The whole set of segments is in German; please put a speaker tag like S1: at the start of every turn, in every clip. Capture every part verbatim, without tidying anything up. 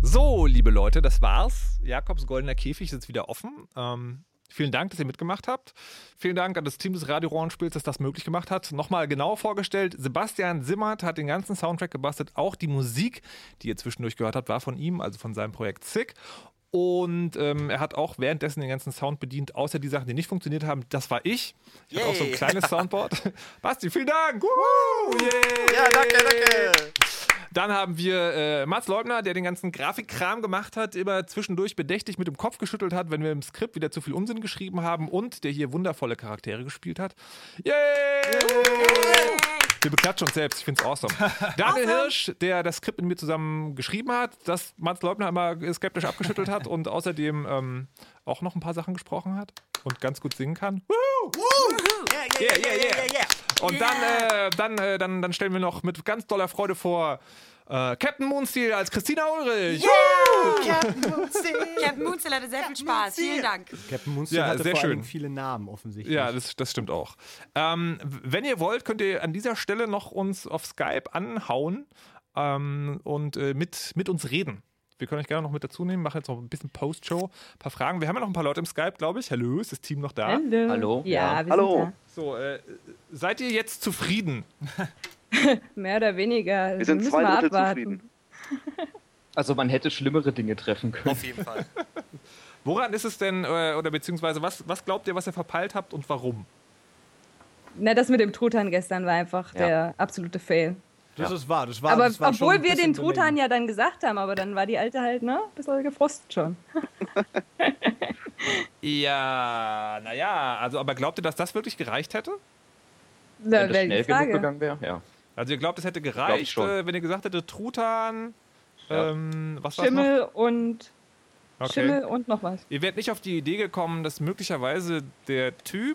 S1: So, liebe Leute, das war's. Jakobs goldener Käfig ist jetzt wieder offen. Ähm, vielen Dank, dass ihr mitgemacht habt. Vielen Dank an das Team des Radio-Rollenspiels, das das möglich gemacht hat. Nochmal genau vorgestellt, Sebastian Simmert hat den ganzen Soundtrack gebastelt. Auch die Musik, die ihr zwischendurch gehört habt, war von ihm, also von seinem Projekt Sick. Und ähm, er hat auch währenddessen den ganzen Sound bedient, außer die Sachen, die nicht funktioniert haben. Das war ich. Ich hatte auch so ein kleines Soundboard. Basti, vielen Dank. Woo! Yeah.
S2: Ja, danke, danke.
S1: Dann haben wir äh, Mats Leubner, der den ganzen Grafikkram gemacht hat, immer zwischendurch bedächtig mit dem Kopf geschüttelt hat, wenn wir im Skript wieder zu viel Unsinn geschrieben haben und der hier wundervolle Charaktere gespielt hat. Yay! Yeah! Wir beklatschen uns selbst, ich find's awesome. Daniel Hirsch, der das Skript mit mir zusammen geschrieben hat, das Mats Leubner immer skeptisch abgeschüttelt hat und außerdem ähm, auch noch ein paar Sachen gesprochen hat und ganz gut singen kann. Woo!
S2: Woo! Yeah, yeah, yeah, yeah, yeah, yeah.
S1: Und yeah. dann, äh, dann, äh, dann, dann stellen wir noch mit ganz doller Freude vor äh, Captain Moonsteel als Christina Ulrich.
S2: Yeah! Captain Moonsteel.
S3: Captain Moonsteel hatte sehr viel Spaß. Vielen Dank.
S4: Captain Moonsteel
S1: Ja,
S4: hatte
S1: sehr
S4: vor allem
S1: schön.
S4: viele Namen offensichtlich.
S1: Ja, das, das stimmt auch. Ähm, wenn ihr wollt, könnt ihr an dieser Stelle noch uns auf Skype anhauen ähm, und äh, mit, mit uns reden. Wir können euch gerne noch mit dazu nehmen, machen jetzt noch ein bisschen Post-Show, ein paar Fragen. Wir haben ja noch ein paar Leute im Skype, glaube ich. Hallo, ist das Team noch da?
S5: Hallo.
S6: Hallo.
S5: Ja,
S6: Ja.
S5: wir
S2: Hallo.
S5: sind
S1: So, äh, seid ihr jetzt zufrieden?
S5: da. Mehr oder weniger.
S2: Wir sind
S5: müssen
S2: zwei
S5: wir
S2: Drittel
S5: abwarten.
S2: zufrieden.
S6: Also man hätte schlimmere Dinge treffen können.
S2: Auf jeden Fall.
S1: Woran ist es denn, äh, oder beziehungsweise was, was glaubt ihr, was ihr verpeilt habt und warum?
S5: Na, das mit dem Truthahn gestern war einfach
S6: Ja.
S5: der absolute Fail.
S4: Das ist wahr. Das war,
S5: aber
S4: das war schon
S5: obwohl
S4: ein
S5: wir
S4: bisschen
S5: den Truthahn
S4: daneben.
S5: ja dann gesagt haben, aber dann war die Alte halt, ne, ein bisschen gefrostet schon.
S1: Ja, naja, also aber glaubt ihr, dass das wirklich gereicht hätte?
S5: Da
S6: Wenn das
S5: wäre
S6: schnell
S5: die
S6: genug
S5: Frage.
S6: gegangen wäre, ja.
S1: Also ihr glaubt, es hätte
S6: Glaub ich
S1: gereicht,
S6: schon.
S1: äh, wenn ihr gesagt hättet, Truthahn,
S6: Ja.
S1: ähm, was war's noch?
S5: Schimmel und
S1: Okay.
S5: Schimmel und noch was.
S1: Ihr werdet nicht auf die Idee gekommen, dass möglicherweise der Typ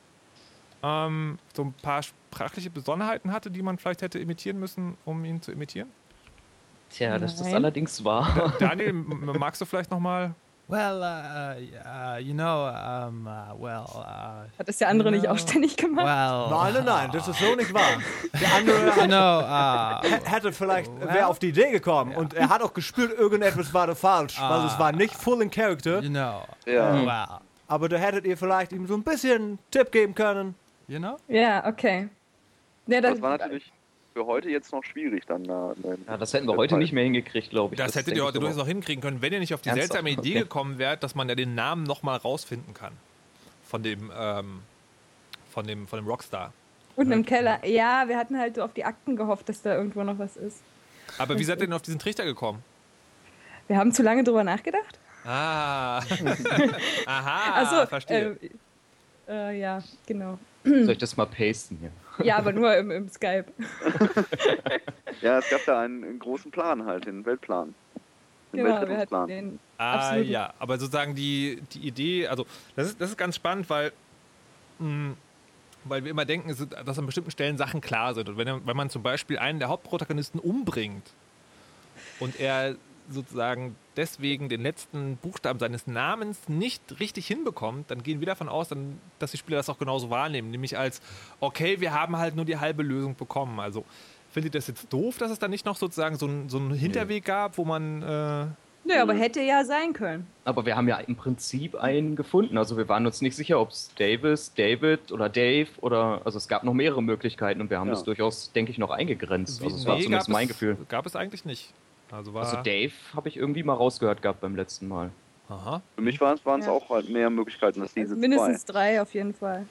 S1: ähm, so ein paar sprachliche Besonderheiten hatte, die man vielleicht hätte imitieren müssen, um ihn zu imitieren?
S6: Tja, das ist
S5: Nein.
S6: allerdings wahr.
S1: Daniel, m- magst du vielleicht nochmal?
S7: Well, uh, uh, you know, um, uh, well, uh,
S5: Hat das der andere nicht
S7: No.
S5: auch ständig gemacht?
S7: well,
S4: Nein, nein, nein, das ist so nicht wahr. Der andere
S7: you
S4: hat,
S7: know, uh,
S4: h- hätte vielleicht,
S7: Well,
S4: wäre auf die Idee gekommen und er hat auch gespürt, irgendetwas war da falsch.
S7: Ah.
S4: Also es war nicht full in character,
S7: you know,
S2: Ja.
S7: well,
S4: aber da hättet ihr vielleicht ihm so ein bisschen Tipp geben können.
S7: you know.
S5: Ja, okay. Ja, das,
S2: Das war natürlich für heute jetzt noch schwierig dann. Da,
S6: Ja, das hätten wir heute nicht mehr hingekriegt, glaube ich.
S1: Das, hättet
S6: denke
S1: ihr
S6: ich
S1: heute
S6: aber.
S1: durchaus noch hinkriegen können, wenn ihr nicht auf die
S6: Ernsthaft?
S1: seltsame Idee
S6: Okay.
S1: gekommen wärt, dass man ja den Namen nochmal rausfinden kann. Von dem, ähm, von dem, von dem Rockstar.
S5: unten im Keller. Ja, wir hatten halt so auf die Akten gehofft, dass da irgendwo noch was ist.
S1: Aber wie seid ihr denn auf diesen Trichter gekommen?
S5: Wir haben zu lange drüber nachgedacht.
S1: Ah. Aha,
S5: Also,
S1: verstehe.
S5: äh, äh, ja, genau.
S6: Soll ich das mal pasten hier?
S5: Ja, aber nur im, im Skype.
S2: Ja, es gab da einen, einen großen Plan halt, den Weltplan. Den
S5: Genau, wir hatten
S2: Weltrettungsplan.
S5: den
S1: Ah,
S5: absolut.
S1: ja, aber sozusagen die, die Idee, also das ist, das ist ganz spannend, weil, mh, weil wir immer denken, es sind- dass an bestimmten Stellen Sachen klar sind. Und wenn, er- wenn man zum Beispiel einen der Hauptprotagonisten umbringt und er sozusagen deswegen den letzten Buchstaben seines Namens nicht richtig hinbekommt, dann gehen wir davon aus, dann, dass die Spieler das auch genauso wahrnehmen. Nämlich als, okay, wir haben halt nur die halbe Lösung bekommen. Also findet ihr das jetzt doof, dass es da nicht noch sozusagen so, ein, so einen Hinterweg gab, wo man... Äh,
S5: Nö, aber hätte ja sein können.
S6: Aber wir haben ja im Prinzip einen gefunden. Also wir waren uns nicht sicher, ob es Davis, David oder Dave oder... Also es gab noch mehrere Möglichkeiten und wir haben
S2: Ja.
S6: das durchaus, denke ich, noch eingegrenzt. Also es war
S1: Nee,
S6: zumindest
S1: gab
S6: mein
S1: es,
S6: Gefühl.
S1: Gab es eigentlich nicht. Also war...
S6: Also Dave habe ich irgendwie mal rausgehört gehabt beim letzten Mal.
S1: Aha.
S2: Für mich waren es
S5: Ja.
S2: auch halt mehr Möglichkeiten als diese
S5: Also mindestens
S2: zwei.
S5: drei auf jeden Fall.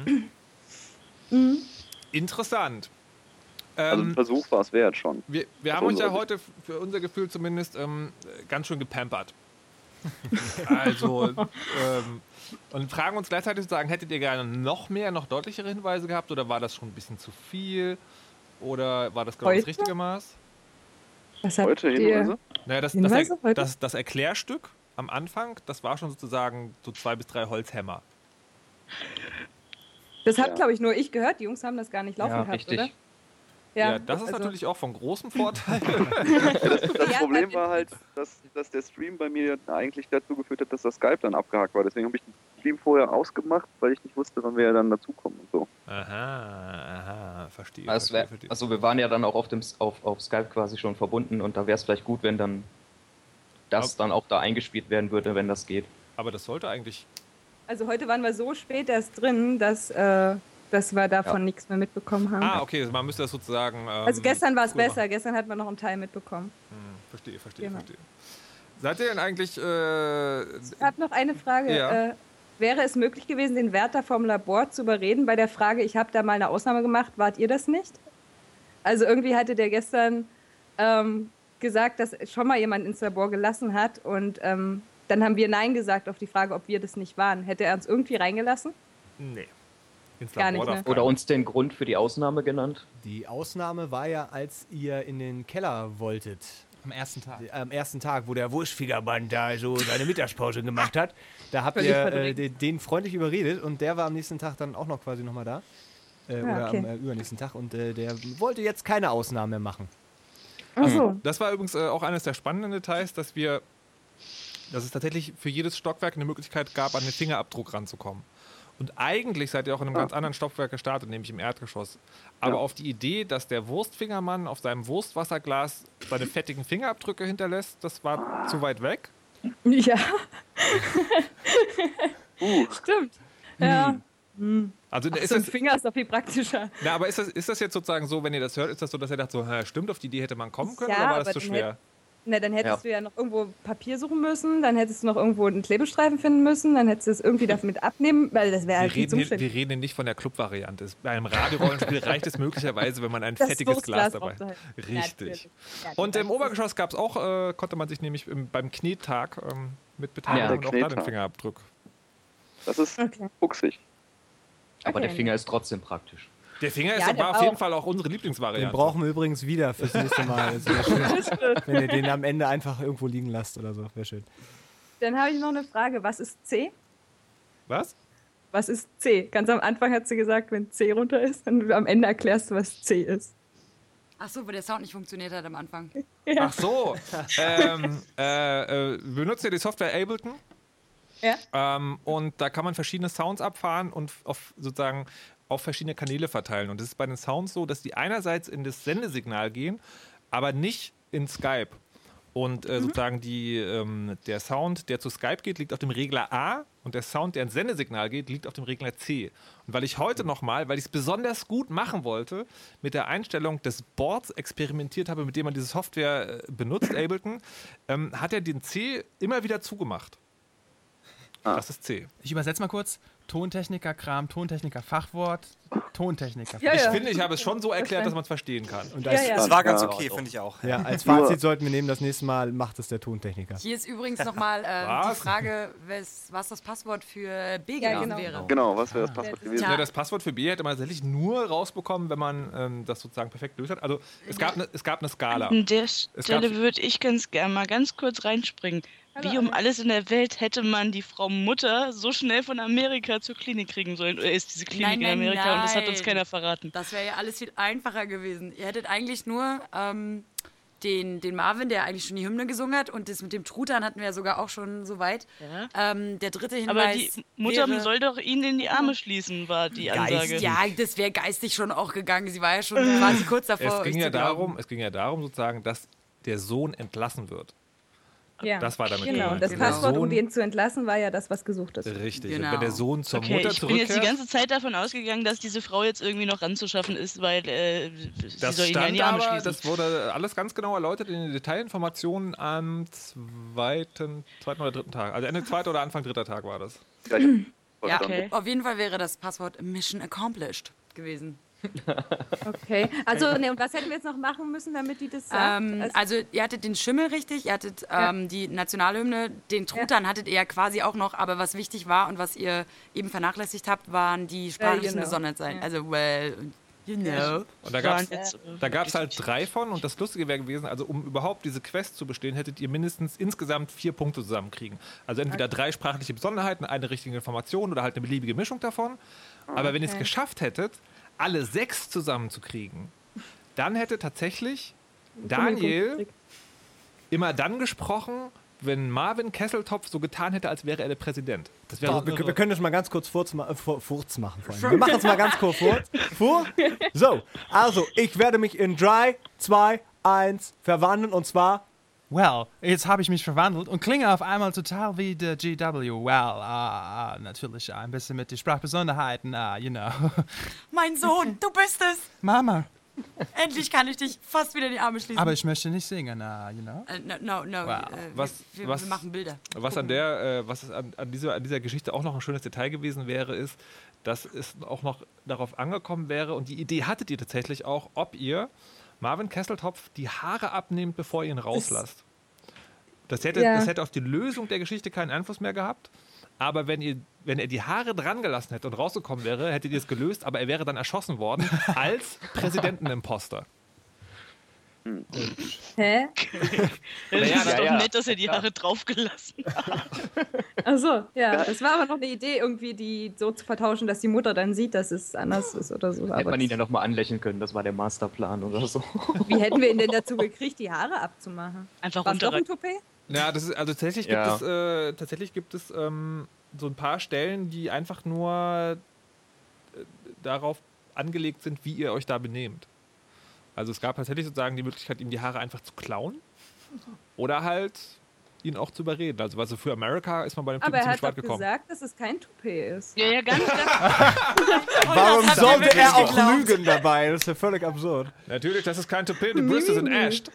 S1: Interessant.
S2: Also ein
S1: Ähm,
S2: Versuch war es wert schon.
S1: wir wir
S2: auf
S1: haben uns ja
S2: unsere
S1: heute, f- für unser Gefühl zumindest, ähm, ganz schön gepampert. Also, ähm, und fragen uns gleichzeitig sozusagen, hättet ihr gerne noch mehr, noch deutlichere Hinweise gehabt oder war das schon ein bisschen zu viel? Oder war das genau das
S5: Heute?
S1: richtige Maß?
S5: Was habt
S2: Heute
S5: ihr?
S2: Hinweise?
S1: Naja, das, das,
S5: Hinweise
S1: Er-
S5: heute?
S1: das, das Erklärstück am Anfang, das war schon sozusagen so zwei bis drei Holzhämmer.
S5: Das hat,
S2: Ja.
S5: glaube ich, nur ich gehört. Die Jungs haben das gar nicht laufen
S6: Ja,
S5: gehabt,
S6: richtig.
S5: oder?
S1: Ja, das ist
S5: also-
S1: natürlich auch von großem Vorteil.
S2: Das
S5: Ja,
S2: Problem
S5: weil-
S2: war halt, dass, dass der Stream bei mir eigentlich dazu geführt hat, dass das Skype dann abgehakt war. Deswegen habe ich den Stream vorher ausgemacht, weil ich nicht wusste, wann wir dann dazukommen und so.
S1: Aha, aha, verstehe.
S6: Also, es wär,
S1: verstehe, verstehe.
S6: also wir waren ja dann auch auf, dem, auf, auf Skype quasi schon verbunden und da wäre es vielleicht gut, wenn dann das dann auch da eingespielt werden würde, wenn das geht.
S1: Aber das sollte eigentlich...
S5: Also heute waren wir so spät erst drin, dass, äh, dass wir davon
S6: Ja.
S5: nichts mehr mitbekommen haben.
S1: Ah, okay, man müsste das sozusagen... Ähm,
S5: also gestern war es
S1: früher
S5: besser,
S1: machen.
S5: gestern hat man noch einen Teil mitbekommen.
S1: Hm, verstehe, verstehe,
S5: Genau.
S1: verstehe. Seid ihr denn eigentlich... Äh,
S5: Ich habe noch eine Frage.
S1: Ja.
S5: Äh, wäre es möglich gewesen, den Wärter vom Labor zu überreden bei der Frage, ich habe da mal eine Ausnahme gemacht, wart ihr das nicht? Also irgendwie hatte der gestern ähm, gesagt, dass schon mal jemand ins Labor gelassen hat und ähm, dann haben wir Nein gesagt auf die Frage, ob wir das nicht waren. Hätte er uns irgendwie reingelassen?
S1: nee. Ins
S5: Gar
S1: Labor
S5: nicht, ne?
S1: darf
S6: Oder
S1: keiner.
S6: uns den Grund für die Ausnahme genannt.
S4: Die Ausnahme war ja, als ihr in den Keller wolltet.
S7: Am ersten Tag.
S4: Am ersten Tag, wo der Wurstfigermann da so seine Mittagspause gemacht hat. Da habt
S5: Völlig
S4: ihr äh,
S5: verdrängt.
S4: den, den freundlich überredet und der war am nächsten Tag dann auch noch quasi nochmal da. Äh, oder
S5: okay.
S4: am äh, übernächsten Tag. Und äh, der wollte jetzt keine Ausnahme mehr machen.
S5: Ach so.
S1: Das war übrigens äh, auch eines der spannenden Details, dass wir, dass es tatsächlich für jedes Stockwerk eine Möglichkeit gab, an den Fingerabdruck ranzukommen. Und eigentlich seid ihr auch in einem ganz anderen Stockwerk gestartet, nämlich im Erdgeschoss. Aber
S2: Ja.
S1: auf die Idee, dass der Wurstfingermann auf seinem Wurstwasserglas seine fettigen Fingerabdrücke hinterlässt, das war zu weit weg.
S5: Ja,
S2: Uh,
S5: stimmt. Ja.
S1: Also ist
S5: So ein
S1: das,
S5: Finger ist doch viel praktischer.
S1: na, aber ist das, ist das jetzt sozusagen so, wenn ihr das hört, ist das so, dass ihr dacht, so, hä, stimmt, auf die Idee hätte man kommen können,
S5: Ja,
S1: oder war
S5: aber
S1: das zu
S5: dann
S1: schwer?
S5: Na, dann hättest
S6: Ja.
S5: du ja noch irgendwo Papier suchen müssen, dann hättest du noch irgendwo einen Klebestreifen finden müssen, dann hättest du es irgendwie damit abnehmen, weil das wäre
S1: Wir
S5: halt viel
S1: reden, hier,
S5: zuständig.
S1: wir reden hier nicht von der Club-Variante. Es- Bei einem Radiorollenspiel reicht es möglicherweise, wenn man ein
S5: Das
S1: fettiges Glas
S5: Wurstglas
S1: dabei hat.
S5: draufzuhalten.
S1: Richtig.
S5: Natürlich. Ja,
S1: Und
S5: das
S1: im
S5: ist-
S1: Obergeschoss gab es auch, äh, konnte man sich nämlich im, beim Knettag ähm, mit beteiligen
S6: Ja,
S1: und auch da den
S2: Knettag.
S1: Fingerabdruck.
S2: das ist
S5: Okay.
S2: fuchsig.
S6: Aber
S5: Okay.
S6: der Finger ist trotzdem praktisch.
S1: Der Finger
S5: Ja,
S1: ist
S5: der
S1: aber auf jeden
S5: auch.
S1: Fall auch unsere
S4: Den
S1: Lieblingsvariante.
S4: brauchen wir übrigens wieder fürs nächste Mal. Das wär schön, wenn ihr den am Ende einfach irgendwo liegen lasst oder so. Wäre schön.
S5: Dann habe ich noch eine Frage. Was ist C?
S1: Was?
S5: Was ist C? Ganz am Anfang hat sie gesagt, wenn C runter ist, dann am Ende erklärst du, was C ist.
S3: Ach so, weil der Sound nicht funktioniert hat am Anfang.
S5: Ja.
S1: Ach so. ähm, äh, äh, wir benutzen ja die Software Ableton.
S5: Ja.
S1: Ähm, und da kann man verschiedene Sounds abfahren und auf sozusagen auf verschiedene Kanäle verteilen. Und es ist bei den Sounds so, dass die einerseits in das Sendesignal gehen, aber nicht in Skype. Und äh, sozusagen die, ähm, der Sound, der zu Skype geht, liegt auf dem Regler A und der Sound, der ins Sendesignal geht, liegt auf dem Regler C. Und weil ich heute nochmal, weil ich es besonders gut machen wollte, mit der Einstellung des Boards experimentiert habe, mit dem man diese Software äh, benutzt, Ableton, ähm, hat er den C immer wieder zugemacht.
S2: Ah.
S1: Das ist C.
S7: Ich übersetze mal kurz. Tontechniker-Kram, Tontechniker-Fachwort, Tontechniker.
S5: Ja,
S1: Ich
S5: ja.
S1: finde, ich habe es schon so erklärt, dass man es verstehen kann.
S4: Und
S5: Ja,
S4: als,
S5: ja.
S8: Das war ganz
S2: Ja.
S8: okay, finde ich auch.
S4: ja, als
S2: Nur-
S4: Fazit sollten wir nehmen, das nächste Mal macht es der Tontechniker.
S3: Hier ist übrigens nochmal äh,
S1: Was?
S3: die Frage, was, was das Passwort für B
S5: Ja,
S3: gewesen
S5: genau.
S3: wäre.
S2: Genau, was wäre das Passwort
S5: das-
S2: gewesen?
S3: Ja.
S1: Ja, das Passwort für B hätte man tatsächlich nur rausbekommen, wenn man ähm, das sozusagen perfekt löst hat. Also es gab, ne, es gab eine Skala.
S9: An der
S1: Es
S9: Stelle
S1: gab-
S9: würde ich ganz gerne mal ganz kurz reinspringen. Wie um alles in der Welt hätte man die Frau Mutter so schnell von Amerika zur Klinik kriegen sollen? Oder ist diese Klinik
S3: Nein, nein,
S9: in Amerika und das hat uns
S3: nein.
S9: keiner verraten?
S3: Das wäre ja alles viel einfacher gewesen. Ihr hättet eigentlich nur ähm, den, den Marvin, der eigentlich schon die Hymne gesungen hat, und das mit dem Truthahn hatten wir ja sogar auch schon so weit.
S9: Ja.
S3: Ähm, der dritte Hinweis
S9: Aber die Mutter
S3: wäre,
S9: soll doch ihn in die Arme schließen, war die Ansage.
S3: Ja, das wäre geistig schon auch gegangen. Sie war ja schon quasi kurz davor,
S1: Es ging
S3: euch
S1: ja
S3: zu glauben.
S1: darum, es ging ja darum sozusagen, dass der Sohn entlassen wird.
S5: Ja.
S1: Das war damit
S5: Genau,
S1: gemeint.
S5: das
S1: Der
S5: Passwort, um
S1: Sohn-
S5: den zu entlassen, war ja das, was gesucht ist.
S1: Richtig.
S3: Genau.
S1: Und wenn der Sohn zur
S9: Okay,
S1: Mutter
S9: ich bin jetzt die
S1: zurückkehrt,
S9: ganze Zeit davon ausgegangen, dass diese Frau jetzt irgendwie noch ranzuschaffen ist, weil äh, sie
S1: das
S9: soll ihn ja in
S1: stand
S9: die Arme
S1: aber,
S9: schließen.
S1: das wurde alles ganz genau erläutert in den Detailinformationen am zweiten, zweiten oder dritten Tag. Also Ende zweiter oder Anfang dritter Tag war das.
S2: Ja, ich hab
S3: Ja,
S2: verstanden.
S9: Okay.
S3: auf jeden Fall wäre das Passwort Mission Accomplished gewesen.
S5: Okay. Also, ne, und was hätten wir jetzt noch machen müssen, damit die das sagt?
S3: Ähm,
S5: Also-
S3: also ihr hattet den Schimmel richtig, ihr hattet
S5: Ja.
S3: ähm, die Nationalhymne, den Truthahn hattet ihr ja quasi auch noch, aber was wichtig war und was ihr eben vernachlässigt habt, waren die sprachlichen
S5: know.
S3: Besonderheiten.
S5: Ja.
S3: Also, well, you know.
S1: Und da gab es
S9: Waren jetzt, äh,
S1: da gab's halt drei von, und das Lustige wäre gewesen, also um überhaupt diese Quest zu bestehen, hättet ihr mindestens insgesamt vier Punkte zusammenkriegen. Also entweder drei sprachliche Besonderheiten, eine richtige Information oder halt eine beliebige Mischung davon. Aber wenn ihr es
S5: Okay.
S1: geschafft hättet, alle sechs zusammenzukriegen, dann hätte tatsächlich Daniel immer dann gesprochen, wenn Marvin Kesseltopf so getan hätte, als wäre er der Präsident. Das wäre
S4: So,
S1: so
S4: wir,
S1: irre.
S4: wir können das mal ganz kurz Furz, ma- äh, Fur- Furz machen. Vor allem. Wir machen es mal ganz kurz Furz. Fur. So, also, ich werde mich in drei, zwei, eins verwandeln und zwar
S7: well, jetzt habe ich mich verwandelt und klinge auf einmal total wie der G W. Well, uh, uh, natürlich ein bisschen mit den Sprachbesonderheiten, uh, you know.
S3: Mein Sohn, du bist es.
S7: Mama.
S3: Endlich kann ich dich fast wieder in die Arme schließen.
S7: Aber ich möchte nicht singen, uh, you know.
S3: Äh, no, no, no.
S7: Wow.
S3: Äh,
S1: Was-
S3: wir,
S1: was-
S3: wir machen Bilder.
S1: Was an der, äh, was an, an, dieser, an dieser Geschichte auch noch ein schönes Detail gewesen wäre, ist, dass es auch noch darauf angekommen wäre, und die Idee hattet ihr tatsächlich auch, ob ihr Marvin Kesseltopf die Haare abnehmt, bevor ihr ihn rauslasst. Das hätte,
S5: Ja.
S1: das hätte auf die Lösung der Geschichte keinen Einfluss mehr gehabt. Aber wenn, ihr, wenn er die Haare dran gelassen hätte und rausgekommen wäre, hättet ihr es gelöst, aber er wäre dann erschossen worden als Präsidentenimposter.
S5: Hä?
S9: Das
S1: Naja,
S9: ist
S6: ja,
S9: doch
S6: ja.
S9: nett, dass er die Haare draufgelassen hat.
S5: Achso, ja. Das war aber noch eine Idee, irgendwie die so zu vertauschen, dass die Mutter dann sieht, dass es anders ist oder so.
S6: Hätte
S5: Aber
S6: man ihn ja nochmal anlächeln können, das war der Masterplan oder so.
S5: wie hätten wir ihn denn dazu gekriegt, die Haare abzumachen?
S9: Einfach
S5: War es doch ein
S9: runterreißen.
S5: Toupet?
S1: Ja, das ist, also tatsächlich gibt
S6: Ja.
S1: es, äh, tatsächlich gibt es ähm, so ein paar Stellen, die einfach nur äh, darauf angelegt sind, wie ihr euch da benehmt. Also es gab tatsächlich sozusagen die Möglichkeit, ihm die Haare einfach zu klauen oder halt ihn auch zu überreden. Also was so für Amerika ist man bei dem Typen
S5: Aber er
S1: ziemlich
S5: hat doch
S1: weit gekommen.
S5: gesagt, dass es kein Toupet ist.
S9: Ja, ja, ganz klar.
S4: Warum
S3: hat er
S4: sollte
S3: wirklich
S4: er auch
S3: geglaubt.
S4: lügen dabei? Das ist ja völlig absurd.
S1: Natürlich, das ist kein Toupet, die Brüste sind echt.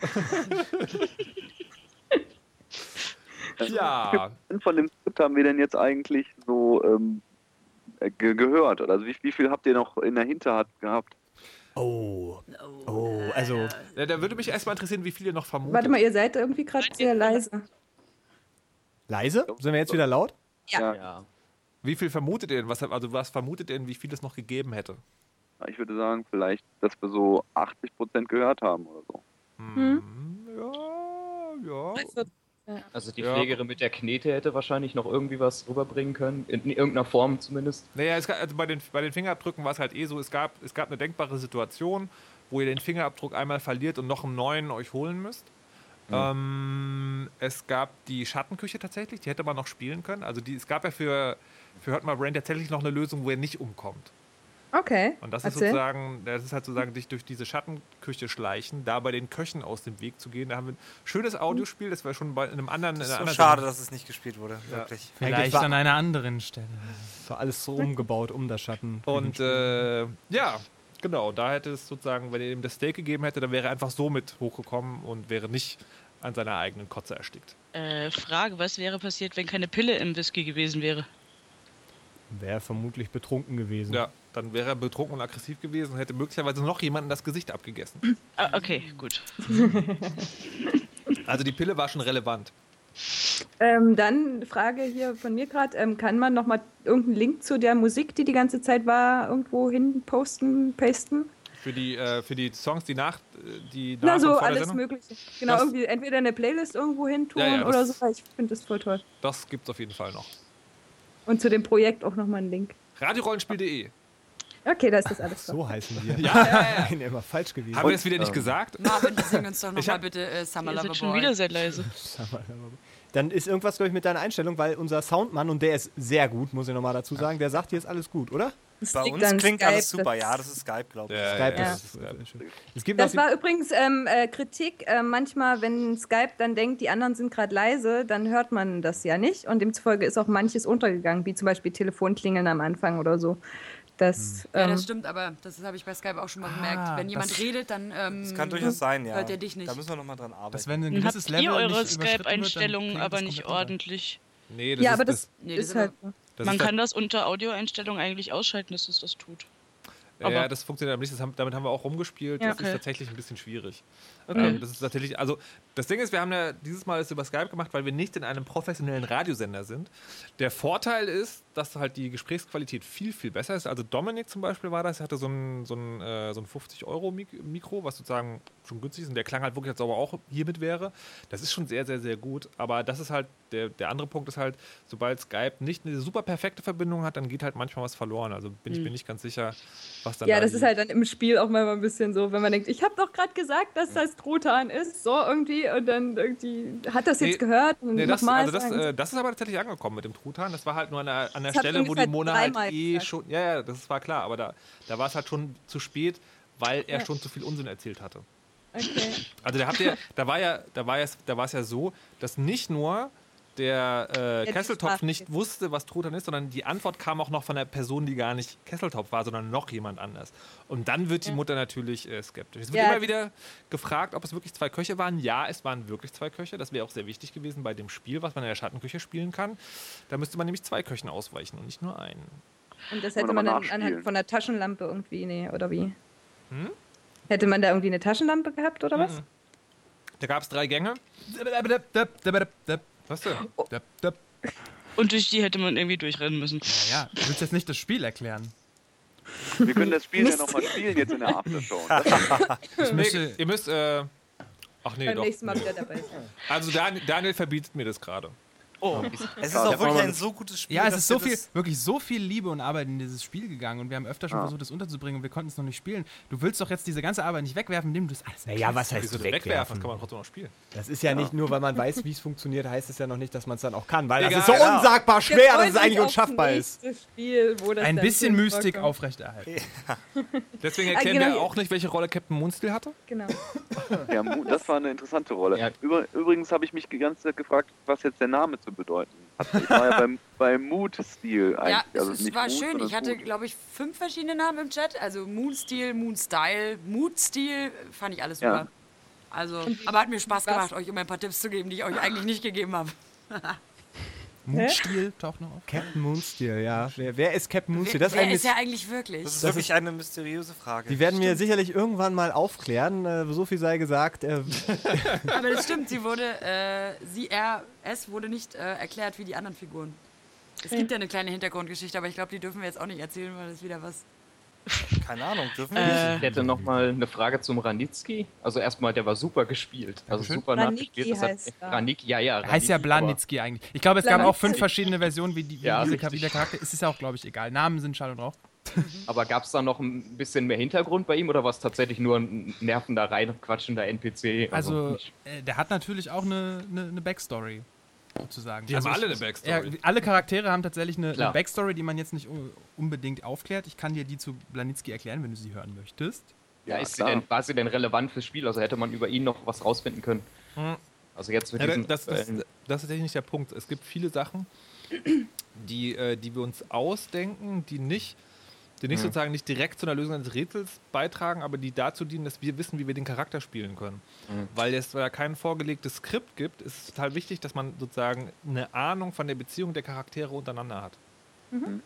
S1: Ja,
S2: Von dem Skript haben wir denn jetzt eigentlich so ähm, äh, ge gehört? Oder also wie, wie viel habt ihr noch in der Hinterhand gehabt?
S4: Oh. Oh, also.
S1: da, da würde mich erstmal interessieren, wie viele noch vermuten.
S5: Warte mal, ihr seid irgendwie gerade sehr leise.
S4: Leise? Sind wir jetzt wieder laut?
S5: Ja.
S6: Ja.
S1: Wie viel vermutet ihr denn? Was, also was vermutet ihr denn, wie viel es noch gegeben hätte?
S2: Ich würde sagen, vielleicht, dass wir so achtzig Prozent gehört haben oder so.
S1: Hm, ja, ja.
S6: Also die
S1: Ja.
S6: Pflegerin mit der Knete hätte wahrscheinlich noch irgendwie was rüberbringen können, in, in irgendeiner Form zumindest.
S1: Naja, es, gab- also bei, den, bei den Fingerabdrücken war es halt eh so, es gab, es gab eine denkbare Situation, wo ihr den Fingerabdruck einmal verliert und noch einen neuen euch holen müsst. Ähm, es gab die Schattenküche tatsächlich, die hätte man noch spielen können. Also die, es gab ja für, für Hört mal Brain tatsächlich noch eine Lösung, wo er nicht umkommt.
S5: Okay.
S1: Und das ist
S5: Erzähl.
S1: sozusagen, das ist halt sozusagen dich durch diese Schattenküche schleichen, da bei den Köchen aus dem Weg zu gehen. Da haben wir ein schönes Audiospiel, das war schon bei einem anderen.
S8: Das
S1: in
S8: ist
S1: einer
S8: so
S1: anderen
S8: schade,
S1: Sendung.
S8: dass es nicht gespielt wurde, wirklich.
S7: Vielleicht
S4: war-
S7: an einer anderen Stelle.
S4: Das war alles so umgebaut um das Schatten.
S1: Und äh, ja, genau, da hätte es sozusagen, wenn ihr ihm das Steak gegeben hätte, dann wäre er einfach so mit hochgekommen und wäre nicht an seiner eigenen Kotze erstickt.
S9: Äh, Frage, was wäre passiert, wenn keine Pille im Whisky gewesen wäre?
S4: Wäre vermutlich betrunken gewesen.
S1: Ja, dann wäre er betrunken und aggressiv gewesen und hätte möglicherweise noch jemanden das Gesicht abgegessen.
S9: Ah, okay, gut.
S1: Also die Pille war schon relevant.
S5: Ähm, dann Frage hier von mir gerade, ähm, kann man noch mal irgendeinen Link zu der Musik, die die ganze Zeit war, irgendwo hin posten, pasten?
S1: Für die, äh, für die Songs, die nach, die nach
S5: Na,
S1: und
S5: so
S1: vor der
S5: alles
S1: Sendung.
S5: Mögliche. Genau,
S1: Das-
S5: irgendwie entweder eine Playlist irgendwo hin tun
S1: Ja, ja,
S5: oder
S1: das-
S5: so. Ich finde das voll toll.
S1: Das gibt's auf jeden Fall noch.
S5: Und zu dem Projekt auch nochmal einen Link.
S1: radiorollenspiel punkt de.
S5: Okay, da ist das alles.
S4: So heißen wir.
S1: Ja, ja, ja.
S4: Ich bin immer falsch gewesen.
S1: Haben wir das wieder nicht gesagt?
S3: Marvin, sing uns doch
S1: Ich
S3: nochmal
S1: hab-
S3: bitte äh, Summer
S9: Ihr
S3: Lover
S9: seid schon
S3: Boy.
S9: wieder sehr leise.
S4: Dann ist irgendwas, glaube ich, mit deiner Einstellung, weil unser Soundmann, und der ist sehr gut, muss ich nochmal dazu sagen, der sagt, hier ist alles gut, oder?
S5: Das
S8: Bei
S5: liegt
S8: uns
S5: an
S8: klingt
S5: Skype,
S8: alles super.
S5: das-
S8: Ja, das ist Skype, glaube ich.
S1: Ja,
S4: Skype,
S1: ja,
S4: das
S1: das
S4: ist
S1: ist,
S4: äh, schön. Es gibt
S5: Das
S4: noch
S5: war übrigens ähm, äh, Kritik. Äh, manchmal, wenn Skype dann denkt, die anderen sind gerade leise, dann hört man das ja nicht. Und demzufolge ist auch manches untergegangen, wie zum Beispiel Telefonklingeln am Anfang oder so. Das,
S3: Ja,
S5: ähm,
S3: das stimmt, aber das habe ich bei Skype auch schon mal gemerkt. Wenn jemand
S7: das-
S3: redet, dann ähm,
S8: Das kann durchaus sein, ja.
S3: hört er dich nicht.
S8: Da müssen wir nochmal dran arbeiten.
S7: Dass wenn ein
S9: Dann
S7: gewisses
S9: habt
S7: Level
S9: ihr eure
S7: nicht überschritten wird, dann
S9: Skype-Einstellungen
S7: klingt
S9: aber
S7: das
S9: nicht
S7: komplett unter.
S9: ordentlich.
S1: Nee, das
S5: ja,
S1: ist,
S5: aber das,
S3: Nee, das
S5: ist
S3: ist
S5: halt.
S1: das
S9: Man
S1: ist
S9: kann das unter Audioeinstellungen eigentlich ausschalten, dass es das tut.
S1: Ja,
S9: Aber-
S1: das funktioniert aber nicht. Das haben, damit haben wir auch rumgespielt.
S5: Ja.
S1: Das ist
S9: Okay.
S1: tatsächlich ein bisschen schwierig.
S9: Okay.
S1: Ähm, das ist tatsächlich, also das Ding ist, wir haben ja dieses Mal das über Skype gemacht, weil wir nicht in einem professionellen Radiosender sind. Der Vorteil ist, dass halt die Gesprächsqualität viel, viel besser ist. Also Dominik zum Beispiel war das, er hatte so ein, so ein, äh, so ein fünfzig Euro Mikro, was sozusagen schon günstig ist und der Klang halt wirklich, als ob er auch hiermit wäre. Das ist schon sehr, sehr, sehr gut. Aber das ist halt, der, der andere Punkt ist halt, sobald Skype nicht eine super perfekte Verbindung hat, dann geht halt manchmal was verloren. Also bin ich
S9: Mhm.
S1: mir nicht ganz sicher, was dann
S5: Ja,
S1: da
S5: das
S1: die-
S5: ist halt dann im Spiel auch mal ein bisschen so, wenn man denkt, ich habe doch gerade gesagt, dass das Truthahn ist, so irgendwie, und dann irgendwie hat das jetzt
S1: Nee,
S5: gehört und
S1: Nee, das,
S5: nochmal
S1: also das,
S5: sagen.
S1: äh, das ist aber tatsächlich angekommen mit dem Truthahn. Das war halt nur an der, an der
S5: Das hat
S1: Stelle, wo die
S5: ungefähr
S1: Mona halt
S5: dreimal
S1: eh
S5: gesagt.
S1: schon. Ja, ja, das war klar, aber da, da war es halt schon zu spät, weil er
S5: Ja.
S1: schon zu viel Unsinn erzählt hatte.
S5: Okay.
S1: Also da habt ihr, da war ja, da war es, da war es ja so, dass nicht nur der äh,
S5: die
S1: Kesseltopf
S5: Sprache
S1: nicht
S5: jetzt.
S1: wusste, was Truthahn ist, sondern die Antwort kam auch noch von der Person, die gar nicht Kesseltopf war, sondern noch jemand anders. Und dann wird die Mutter natürlich äh, skeptisch. Es wird
S5: Ja,
S1: immer
S5: das-
S1: wieder gefragt, ob es wirklich zwei Köche waren. Ja, es waren wirklich zwei Köche. Das wäre auch sehr wichtig gewesen bei dem Spiel, was man in der Schattenküche spielen kann. Da müsste man nämlich zwei Köchen ausweichen und nicht nur einen.
S5: Und das
S2: Kann
S5: hätte
S2: man
S5: man
S2: noch
S5: dann
S2: nachspielen.
S5: anhand von der Taschenlampe irgendwie, nee, oder wie?
S1: Hm?
S5: Hätte man da irgendwie eine Taschenlampe gehabt, oder was?
S1: Mhm. Da gab es drei Gänge. Was denn?
S9: Und durch die hätte man irgendwie durchrennen müssen.
S7: Ja, du willst jetzt nicht das Spiel erklären.
S2: Wir können das Spiel ja
S5: Mist.
S2: nochmal spielen jetzt in der Aftershow.
S7: Ich
S1: Nee,
S7: möchte,
S1: ihr müsst, äh, ach nee,
S5: Beim
S1: doch.
S5: nächsten Mal wieder dabei sein.
S1: Also Daniel, Daniel verbietet mir das gerade.
S6: Oh,
S8: Es ist
S2: Ja,
S8: auch
S2: das
S8: wirklich
S2: war-
S8: ein so gutes Spiel.
S7: ja, es
S8: dass
S7: ist so
S8: wir
S7: viel,
S8: das-
S7: wirklich so viel Liebe und Arbeit in dieses Spiel gegangen und wir haben öfter schon
S2: Ja.
S7: versucht, es unterzubringen und wir konnten es noch nicht spielen. Du willst doch jetzt diese ganze Arbeit nicht wegwerfen, indem du das alles
S4: Naja, was heißt
S1: Wieso denn
S4: wegwerfen?
S1: wegwerfen? Das kann man trotzdem noch spielen.
S4: Das ist ja, nicht nur, weil man weiß, wie es funktioniert, heißt es ja noch nicht, dass man es dann auch kann. Weil
S1: Egal,
S4: das ist so
S1: ja.
S4: unsagbar schwer,
S5: Wir
S4: dass
S5: freuen
S4: es
S5: uns
S4: eigentlich
S5: aufs
S4: unschaffbar ist.
S5: nächste Spiel, wo das
S7: ein
S5: dann
S7: bisschen
S5: drin
S7: Mystik
S5: vorkommt.
S7: aufrechterhalten.
S1: Deswegen
S5: Ah,
S1: erklären
S5: genau.
S1: wir auch nicht, welche Rolle Captain Moonsteel hatte.
S5: Genau.
S2: Ja, Mu- das war eine interessante Rolle.
S6: Ja.
S2: Über, übrigens habe ich mich die ganze Zeit gefragt, was jetzt der Name zu bedeuten hat. Ich war ja beim, beim Mood-Stil eigentlich.
S3: Ja, es,
S2: also
S3: es
S2: nicht
S3: war
S2: Mood,
S3: schön.
S2: sondern
S3: Ich hatte,
S2: Mood.
S3: glaube ich, fünf verschiedene Namen im Chat. Also Moonsteel, Moonstyle, Moodstil. Fand ich alles super.
S2: Ja.
S3: Also, aber hat mir Spaß
S5: was-
S3: gemacht, euch immer ein paar Tipps zu geben, die ich euch eigentlich nicht gegeben habe.
S7: Moonstil taucht noch auf.
S4: Captain Moonsteel, ja. Wer, wer ist Captain Moonsteel?
S3: Wer,
S4: Das ist
S3: wer
S4: ein
S3: ist
S4: Mys-
S3: er eigentlich wirklich?
S8: Das ist
S4: Das
S8: wirklich eine mysteriöse Frage.
S4: Die werden wir sicherlich irgendwann mal aufklären. Äh, so viel sei gesagt. Äh,
S3: Aber das stimmt, sie wurde, äh, sie, er, es wurde nicht äh, erklärt wie die anderen Figuren. Es gibt ja eine kleine Hintergrundgeschichte, aber ich glaube, die dürfen wir jetzt auch nicht erzählen, weil das wieder was...
S8: Keine Ahnung, dürfen wir
S9: Äh,
S6: Ich hätte noch mal eine Frage zum Ranitzky. Also erstmal, der war super gespielt. Also
S7: Dankeschön.
S6: super
S5: Ranicki
S6: nachgespielt. Das hat-
S5: heißt er.
S6: Ranicki, ja, ja.
S7: Heißt ja
S6: Ranicki,
S7: Blanitzky eigentlich. Ich glaube, es gab auch
S5: Blanitzky.
S7: fünf verschiedene Versionen, wie, die, wie,
S6: Ja,
S7: diese,
S6: richtig.
S7: wie der Charakter ist. Es ist ja auch, glaube ich, egal. Namen sind Schall und Rauch.
S6: Aber, aber gab es da noch ein bisschen mehr Hintergrund bei ihm oder war es tatsächlich nur ein nervender, reinquatschender N P C?
S7: Also,
S6: nicht-
S7: äh, der hat natürlich auch eine, eine, eine Backstory, sozusagen.
S1: Die
S7: also
S1: haben alle
S7: ich-
S1: eine Backstory.
S7: Ja, alle Charaktere haben tatsächlich eine, eine
S6: Klar.
S7: Backstory, die man jetzt nicht u- unbedingt aufklärt. Ich kann dir die zu Blanitzky erklären, wenn du sie hören möchtest.
S6: ja,
S2: Ja,
S6: ist sie
S2: klar.
S6: denn, war sie denn relevant fürs Spiel? Also hätte man über ihn noch was rausfinden können?
S1: Hm.
S6: Also jetzt mit
S1: Ja,
S6: diesem
S1: das, das,
S6: aktuellen-
S1: das ist tatsächlich nicht der Punkt. Es gibt viele Sachen, die, äh, die wir uns ausdenken, die nicht, die nicht
S6: Mhm.
S1: sozusagen nicht direkt zu einer Lösung eines Rätsels beitragen, aber die dazu dienen, dass wir wissen, wie wir den Charakter spielen können.
S6: Mhm.
S1: Weil es ja kein vorgelegtes Skript gibt, ist es total wichtig, dass man sozusagen eine Ahnung von der Beziehung der Charaktere untereinander hat.
S6: Mhm.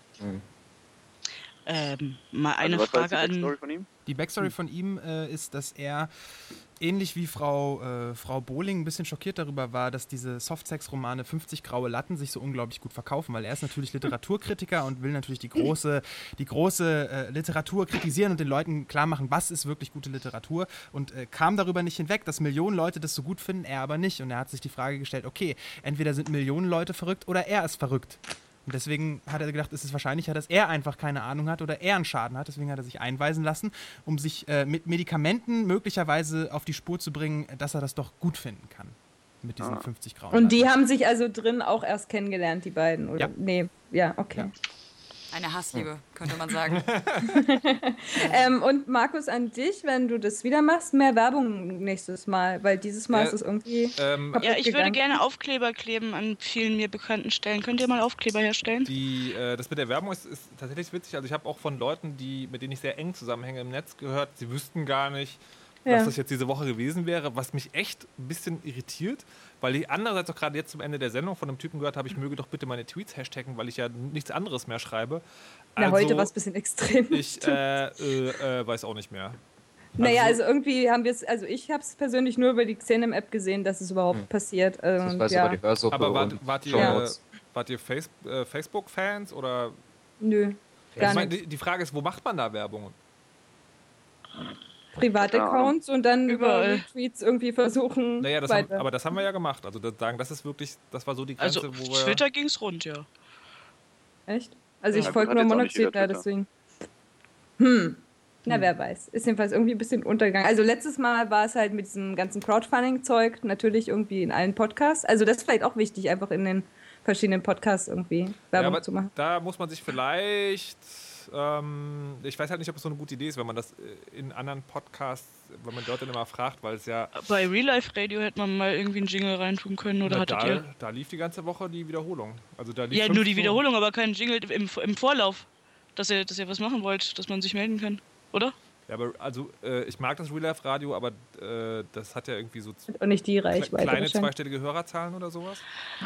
S9: Ähm, mal eine
S2: also, was war jetzt
S9: Frage
S2: die Backstory
S9: an.
S2: von ihm?
S7: Die Backstory von ihm äh, ist, dass er ähnlich wie Frau, äh, Frau Bohling ein bisschen schockiert darüber war, dass diese Softsex-Romane fünfzig graue Latten sich so unglaublich gut verkaufen, weil er ist natürlich Literaturkritiker und will natürlich die große, die große äh, Literatur kritisieren und den Leuten klar machen, was ist wirklich gute Literatur und äh, kam darüber nicht hinweg, dass Millionen Leute das so gut finden, er aber nicht. Und er hat sich die Frage gestellt, okay, entweder sind Millionen Leute verrückt oder er ist verrückt. Und deswegen hat er gedacht, es ist wahrscheinlicher, dass er einfach keine Ahnung hat oder er einen Schaden hat. Deswegen hat er sich einweisen lassen, um sich äh, mit Medikamenten möglicherweise auf die Spur zu bringen, dass er das doch gut finden kann. Mit diesen
S2: Ah.
S7: fünfzig Grauen.
S5: Und die
S7: Latten.
S5: haben sich also drin auch erst kennengelernt, die beiden, oder?
S7: Ja.
S5: Nee, ja, okay.
S3: Eine Hassliebe, könnte man sagen.
S5: Ähm, und Markus, an dich, wenn du das wieder machst, mehr Werbung nächstes Mal, weil dieses Mal
S1: Ja,
S5: ist es irgendwie
S1: Ähm,
S5: kaputt
S9: Ja, ich würde
S5: gegangen.
S9: gerne Aufkleber kleben an vielen mir bekannten Stellen. Könnt ihr mal Aufkleber herstellen?
S1: Die, äh, das mit der Werbung ist, ist tatsächlich witzig. Also ich habe auch von Leuten, die, mit denen ich sehr eng zusammenhänge im Netz gehört, sie wüssten gar nicht,
S5: Ja.
S1: dass das jetzt diese Woche gewesen wäre, was mich echt ein bisschen irritiert, weil ich andererseits auch gerade jetzt zum Ende der Sendung von einem Typen gehört habe, ich möge doch bitte meine Tweets hashtaggen, weil ich ja nichts anderes mehr schreibe.
S5: Na,
S1: Also,
S5: heute war es ein bisschen extrem.
S1: Ich äh, äh, äh, weiß auch nicht mehr.
S5: Naja,
S1: Also-
S5: also irgendwie haben wir es, also ich habe es persönlich nur über die Xenem-App gesehen, dass es überhaupt
S6: Hm.
S5: passiert. äh,
S6: Das
S5: und
S6: weiß
S5: ja,
S6: über die Hörsuppe
S1: Aber wart,
S6: und
S1: wart ihr,
S6: Shownotes.
S1: wart ihr Face, äh, Facebook-Fans oder?
S5: nö, gar
S1: Ich meine,
S5: nicht.
S1: die, die Frage ist, wo macht man da Werbung?
S5: Privataccounts und dann
S9: Überall.
S5: über Tweets irgendwie versuchen.
S1: Naja, das haben,
S5: weiter.
S1: aber das haben wir ja gemacht. Also das, sagen, das ist wirklich, das war so die Grenze,
S9: Also,
S1: wo wir.
S9: Twitter ging's rund, ja.
S5: Echt? Also ich
S2: Ja,
S5: folge
S2: hat
S5: nur
S2: jetzt auch nicht jeder
S5: Monoxid, ja,
S2: Twitter.
S5: deswegen. Hm. Na, wer weiß. Ist jedenfalls irgendwie ein bisschen untergegangen. Also letztes Mal war es halt mit diesem ganzen Crowdfunding-Zeug natürlich irgendwie in allen Podcasts. Also das ist vielleicht auch wichtig, einfach in den verschiedenen Podcasts irgendwie
S1: Ja,
S5: Werbung
S1: aber
S5: zu machen.
S1: da muss man sich vielleicht ähm, ich weiß halt nicht, ob es so eine gute Idee ist, wenn man das in anderen Podcasts, wenn man dort dann immer fragt, weil es ja...
S9: Bei Real Life Radio hätte man mal irgendwie einen Jingle reintun können, oder
S1: Na,
S9: hattet
S1: da,
S9: ihr?
S1: da lief die ganze Woche die Wiederholung. Also da lief
S9: Ja,
S1: fünf
S9: nur die
S1: Stunden.
S9: Wiederholung, aber kein Jingle im, im Vorlauf, dass ihr, dass ihr was machen wollt, dass man sich melden kann, oder?
S1: Ja, aber also äh, ich mag das Real Life Radio, aber äh, das hat ja irgendwie so z-
S5: Und nicht die Reichweite.
S1: kleine
S5: wahrscheinlich.
S1: zweistellige Hörerzahlen oder sowas.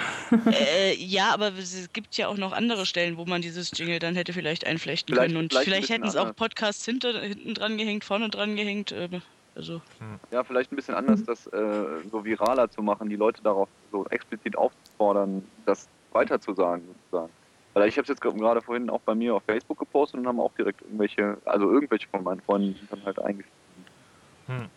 S9: äh, ja, aber es gibt ja auch noch andere Stellen, wo man dieses Jingle dann hätte vielleicht einflechten
S2: Vielleicht-
S9: können. Und
S2: vielleicht ein
S9: vielleicht,
S2: bisschen
S9: hätten es auch
S2: anders.
S9: Podcasts hinter, hinten dran gehängt, vorne dran gehängt. Äh, also
S2: Ja, vielleicht ein bisschen anders, das äh, so viraler zu machen, die Leute darauf so explizit aufzufordern, das weiterzusagen sozusagen. Weil ich habe es jetzt gerade vorhin auch bei mir auf Facebook gepostet und haben auch direkt irgendwelche, also irgendwelche von meinen Freunden dann halt eingeschrieben.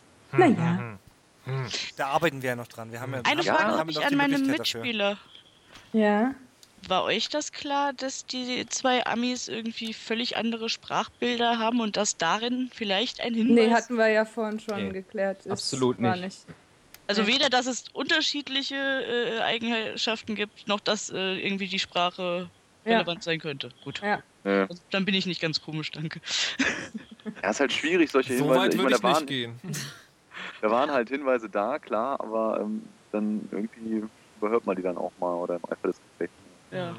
S5: Naja.
S8: Da arbeiten wir ja noch dran. Wir haben ja,
S9: eine
S8: haben,
S9: Frage
S8: haben
S9: habe ich
S8: noch
S9: an
S8: die
S9: meine
S8: Möglichkeit dafür.
S9: Mitspieler.
S5: Ja.
S9: War euch das klar, dass die zwei Amis irgendwie völlig andere Sprachbilder haben und dass darin vielleicht ein Hinweis...
S5: Nee, hatten wir ja vorhin schon
S6: Nee,
S5: geklärt. Ist,
S6: absolut
S5: war
S6: nicht.
S9: Also weder, dass es unterschiedliche äh, Eigenschaften gibt, noch dass äh, irgendwie die Sprache
S5: Ja.
S9: relevant sein könnte. Gut.
S5: Ja.
S2: Ja.
S9: Also, dann bin ich nicht ganz komisch, danke.
S2: Ja, ist halt schwierig, solche
S1: So
S2: Hinweise.
S1: weit
S2: Ich
S1: würde
S2: meine,
S1: ich
S2: da
S1: nicht
S2: waren,
S1: gehen.
S2: da waren halt Hinweise da, klar, aber ähm, dann irgendwie überhört man die dann auch mal oder im Eifer des Gefechts.
S9: Ja.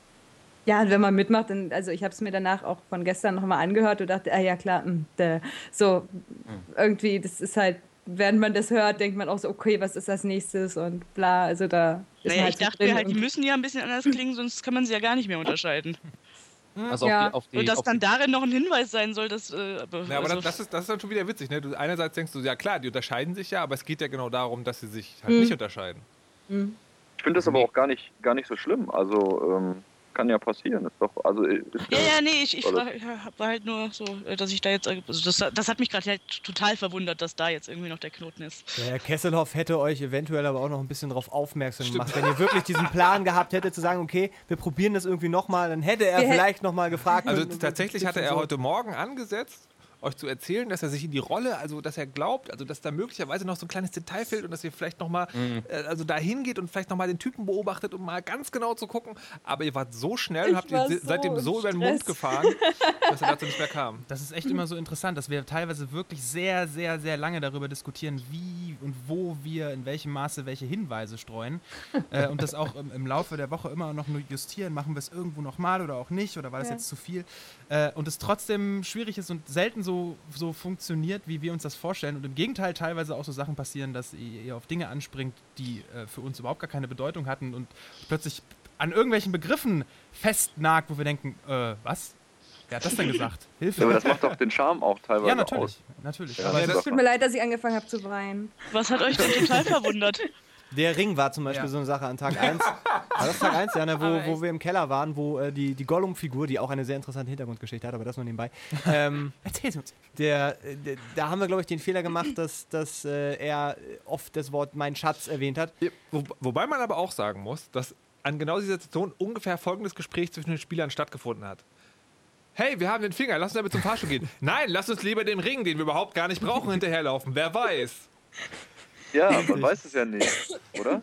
S5: Ja, und wenn man mitmacht, dann, also ich habe es mir danach auch von gestern nochmal angehört und dachte, ah ja klar, mh, däh. so irgendwie, das ist halt, während man das hört, denkt man auch so, okay, was ist als nächstes und bla, also da ist
S9: Naja,
S5: man halt
S9: ich
S5: so
S9: dachte
S5: drin
S9: mir halt, die
S5: und-
S9: müssen ja ein bisschen anders klingen, sonst kann man sie ja gar nicht mehr unterscheiden.
S6: Also
S5: Ja.
S6: auf die, auf die,
S9: Und dass
S6: auf
S9: dann
S6: die,
S9: darin noch ein Hinweis sein soll, dass... Äh, aber,
S1: Ja, aber
S9: also,
S1: das, das, ist, das ist dann schon wieder witzig. Ne? Du, einerseits denkst du, ja klar, die unterscheiden sich ja, aber es geht ja genau darum, dass sie sich halt
S5: Mhm.
S1: nicht unterscheiden.
S2: Ich finde das aber auch gar nicht, gar nicht so schlimm. Also ähm, kann ja passieren. Ist doch, also ist
S9: ja, ja, nee, ich, ich
S2: Alles.
S9: frag, ja, war halt nur so, äh, dass ich da jetzt... Also das, das hat mich gerade halt total verwundert, dass da jetzt irgendwie noch der Knoten ist.
S4: Der Herr Kesselhoff hätte euch eventuell aber auch noch ein bisschen darauf aufmerksam gemacht. Wenn ihr wirklich diesen Plan gehabt hättet, zu sagen, okay, wir probieren das irgendwie nochmal, dann hätte er
S5: Wir hä-
S4: vielleicht nochmal gefragt.
S1: Also
S4: und-
S1: tatsächlich
S4: und-
S1: hatte er
S4: so.
S1: heute Morgen angesetzt, euch zu erzählen, dass er sich in die Rolle, also dass er glaubt, also dass da möglicherweise noch so ein kleines Detail fehlt und dass ihr vielleicht nochmal, äh, also da hingeht und vielleicht nochmal den Typen beobachtet, um mal ganz genau zu gucken. Aber ihr wart so schnell und
S5: Ich
S1: habt
S5: war
S1: ihr
S5: so
S1: seitdem
S5: im
S1: so über den Mund
S5: Stress.
S1: gefahren, dass er dazu nicht mehr kam.
S7: Das ist echt immer so interessant, dass wir teilweise wirklich sehr, sehr, sehr lange darüber diskutieren, wie und wo wir in welchem Maße welche Hinweise streuen. äh, und das auch im, im Laufe der Woche immer noch nur justieren. Machen wir es irgendwo nochmal oder auch nicht? Oder war das
S5: Ja.
S7: jetzt zu viel? Äh, und es trotzdem schwierig ist und selten so, so funktioniert, wie wir uns das vorstellen. Und im Gegenteil teilweise auch so Sachen passieren, dass ihr, ihr auf Dinge anspringt, die äh, für uns überhaupt gar keine Bedeutung hatten und plötzlich an irgendwelchen Begriffen festnagt, wo wir denken, äh, was? Wer hat das denn gesagt? Hilfe.
S2: Ja, aber das macht doch den Charme auch teilweise
S7: Ja, natürlich.
S2: aus.
S7: natürlich.
S2: Ja,
S7: Aber
S2: das
S7: das,
S2: ist
S5: Tut mir leid, dass ich angefangen habe zu weinen.
S9: Was hat euch denn total verwundert?
S4: Der Ring war zum Beispiel
S7: Ja.
S4: so eine Sache an Tag eins. War das Tag eins, ja, ne, wo,
S9: Aber
S4: wo
S9: echt.
S4: wir im Keller waren, wo äh, die, die Gollum-Figur, die auch eine sehr interessante Hintergrundgeschichte hat, aber das nur nebenbei. Ähm,
S7: erzähl uns.
S4: der, äh, der, da haben wir, glaube ich, den Fehler gemacht, dass, dass äh, er oft das Wort mein Schatz erwähnt hat.
S1: Wo, wobei man aber auch sagen muss, dass an genau dieser Situation ungefähr folgendes Gespräch zwischen den Spielern stattgefunden hat. Hey, wir haben den Finger, lass uns damit zum Fahrstuhl gehen. Nein, lass uns lieber dem Ring, den wir überhaupt gar nicht brauchen, hinterherlaufen. Wer weiß.
S2: Ja, man weiß es ja nicht, oder?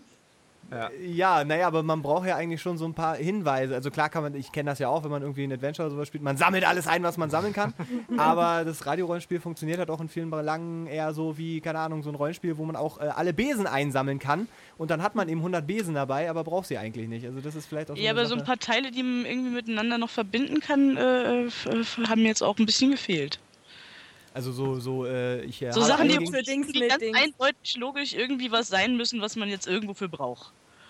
S4: Ja, naja, aber man braucht ja eigentlich schon so ein paar Hinweise. Also klar kann man, ich kenne das ja auch, wenn man irgendwie ein Adventure oder sowas spielt, man sammelt alles ein, was man sammeln kann. Aber das Radiorollenspiel funktioniert halt auch in vielen Belangen eher so wie, keine Ahnung, so ein Rollenspiel, wo man auch äh, alle Besen einsammeln kann. Und dann hat man eben hundert Besen dabei, aber braucht sie eigentlich nicht. Also das ist vielleicht auch so
S9: Ja,
S4: eine
S9: aber so ein
S4: Sache.
S9: paar Teile, die man irgendwie miteinander noch verbinden kann, äh, f- f- haben jetzt auch ein bisschen gefehlt.
S4: Also so, so, äh, ich äh,
S9: So
S4: habe
S9: Sachen, die,
S4: einigen-
S5: Für Dings
S9: die
S5: mit
S9: ganz
S5: Dings.
S9: eindeutig logisch irgendwie was sein müssen, was man jetzt irgendwo für braucht.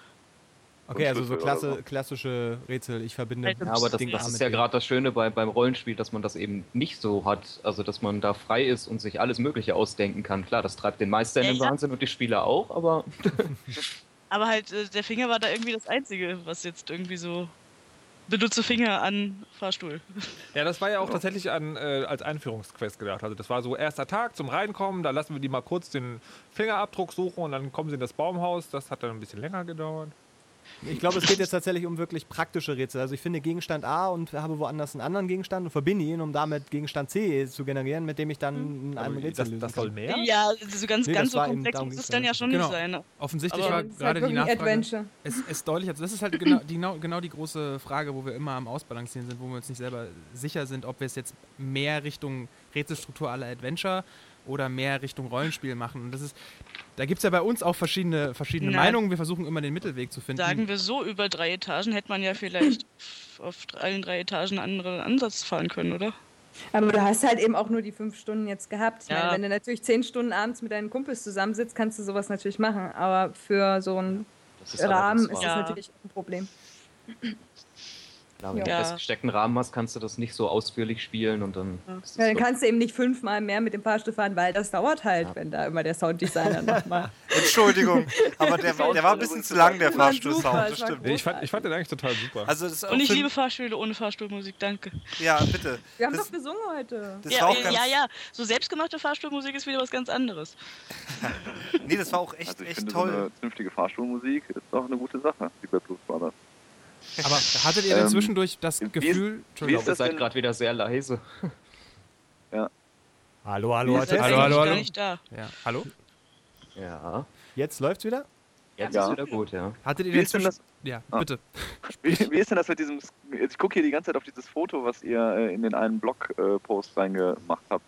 S4: Okay, also so
S2: Schlüssel oder
S4: klasse,
S2: so.
S4: klassische Rätsel, ich verbinde
S9: Ja,
S6: ja, aber das,
S4: Ding
S6: das
S4: A
S6: ist
S4: mit
S6: ja
S4: B.
S6: gerade das Schöne bei, beim Rollenspiel, dass man das eben nicht so hat. Also, dass man da frei ist und sich alles Mögliche ausdenken kann. Klar, das treibt den Meister in
S9: Ja,
S6: den
S9: ja.
S6: Wahnsinn und die Spieler auch, aber
S9: Aber halt, äh, der Finger war da irgendwie das Einzige, was jetzt irgendwie so... Benutze Finger an Fahrstuhl.
S1: Ja, das war ja auch tatsächlich an, äh, als Einführungsquest gedacht. Also das war so erster Tag zum Reinkommen, da lassen wir die mal kurz den Fingerabdruck suchen und dann kommen sie in das Baumhaus. Das hat dann ein bisschen länger gedauert.
S4: Ich glaube, es geht jetzt tatsächlich um wirklich praktische Rätsel. Also ich finde Gegenstand A und habe woanders einen anderen Gegenstand und verbinde ihn, um damit Gegenstand C zu generieren, mit dem ich dann in einem Rätsel
S1: das,
S4: lösen
S1: das
S4: kann.
S1: soll mehr?
S9: Ja, so ganz,
S4: Nee,
S9: ganz
S4: das
S9: so
S4: war eben-
S9: komplex
S4: darum
S9: muss
S4: ging's
S9: es dann
S4: ja.
S9: ja schon
S7: Genau.
S9: nicht sein. Ne?
S7: Offensichtlich
S9: Aber
S7: war
S5: Das ist
S7: gerade
S5: halt
S7: die
S5: wirklich ein
S7: Nachfrage.
S5: Adventure.
S7: Es ist deutlich, also das ist halt genau die, genau die große Frage, wo wir immer am Ausbalancieren sind, wo wir uns nicht selber sicher sind, ob wir es jetzt mehr Richtung Rätselstruktur à la Adventure oder mehr Richtung Rollenspiel machen. Und das ist, da gibt es ja bei uns auch verschiedene, verschiedene
S9: Na,
S7: Meinungen. Wir versuchen immer den Mittelweg zu finden.
S9: Sagen wir so, über drei Etagen hätte man ja vielleicht auf allen drei Etagen einen anderen Ansatz fahren können, oder?
S5: Aber du hast halt eben auch nur die fünf Stunden jetzt gehabt. Ich
S9: Ja.
S5: meine, wenn du natürlich zehn Stunden abends mit deinen Kumpels zusammensitzt, kannst du sowas natürlich machen. Aber für so einen
S6: Das ist
S5: Rahmen
S6: allerdings
S5: ist das
S6: wahr.
S9: Ja.
S5: natürlich ein Problem.
S6: Klar, wenn du
S9: Ja.
S6: einen festgesteckten Rahmen hast, kannst du das nicht so ausführlich spielen und dann ist das
S5: Ja, dann
S6: so.
S5: kannst du eben nicht fünfmal mehr mit dem Fahrstuhl fahren, weil das dauert halt, wenn da immer der Sounddesigner nochmal.
S8: Entschuldigung, aber der, der war ein bisschen zu lang, der
S5: War super,
S8: Fahrstuhlsound, das
S5: es war
S8: stimmt.
S1: Nee, ich, fand, ich fand den eigentlich total super.
S8: Also das ist auch
S9: Und ich
S8: für-
S9: liebe Fahrstühle ohne Fahrstuhlmusik, danke.
S8: Ja, bitte.
S5: Wir haben
S8: Das,
S5: doch gesungen heute.
S8: das
S9: Ja,
S8: war auch
S9: ja,
S8: ganz,
S9: ja, ja, so selbstgemachte Fahrstuhlmusik ist wieder was ganz anderes.
S8: Nee, das war auch echt,
S2: Also ich
S8: echt
S2: finde,
S8: toll.
S2: so eine vernünftige Fahrstuhlmusik ist doch eine gute Sache, wie bei Blues Brothers.
S7: Aber hattet ihr denn
S2: Ähm,
S7: zwischendurch das
S2: wie ist-
S7: Gefühl...
S2: wie
S6: Ich
S2: ist
S6: glaube, ihr
S2: das
S6: seid
S2: denn-
S6: gerade wieder sehr leise.
S4: Hallo,
S2: Wie
S4: hallo,
S2: ist das
S4: Test.
S7: Hallo,
S9: Eigentlich
S7: hallo,
S9: gar
S7: hallo.
S9: nicht da.
S7: Ja. Hallo?
S6: Ja,
S4: Jetzt läuft's wieder?
S6: jetzt
S2: Ja.
S6: ist wieder gut, ja.
S7: Hattet ihr
S2: Wie
S7: denn
S2: ist denn
S7: zwischen...
S2: das?
S7: Ja,
S2: Ah.
S7: bitte.
S2: Wie, wie ist denn das mit diesem, ich gucke hier die ganze Zeit auf dieses Foto, was ihr äh, in den einen Blog-Post reingemacht habt.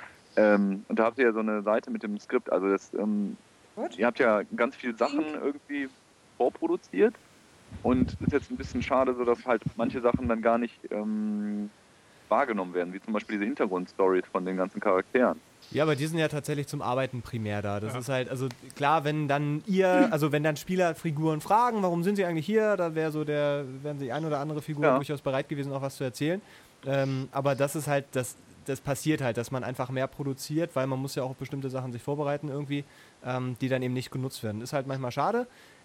S2: Ähm, und da habt ihr ja so eine Seite mit dem Skript, also das, ähm,
S5: Gut.
S2: ihr habt ja ganz viele Sachen irgendwie vorproduziert und ist jetzt ein bisschen schade, so dass halt manche Sachen dann gar nicht ähm, wahrgenommen werden, wie zum Beispiel diese Hintergrundstories von den ganzen Charakteren.
S4: Ja, aber die sind ja tatsächlich zum Arbeiten primär da. Das ist halt, also klar, wenn dann ihr, also wenn dann Spieler Figuren fragen, warum sind sie eigentlich hier, da wäre so der, wären die ein oder andere Figur
S2: Ja.
S4: durchaus bereit gewesen, auch was zu erzählen. Ähm, aber das ist halt, das, das passiert halt, dass man einfach mehr produziert, weil man muss ja auch auf bestimmte Sachen sich vorbereiten irgendwie, ähm, die dann eben nicht genutzt werden. Ist halt manchmal schade.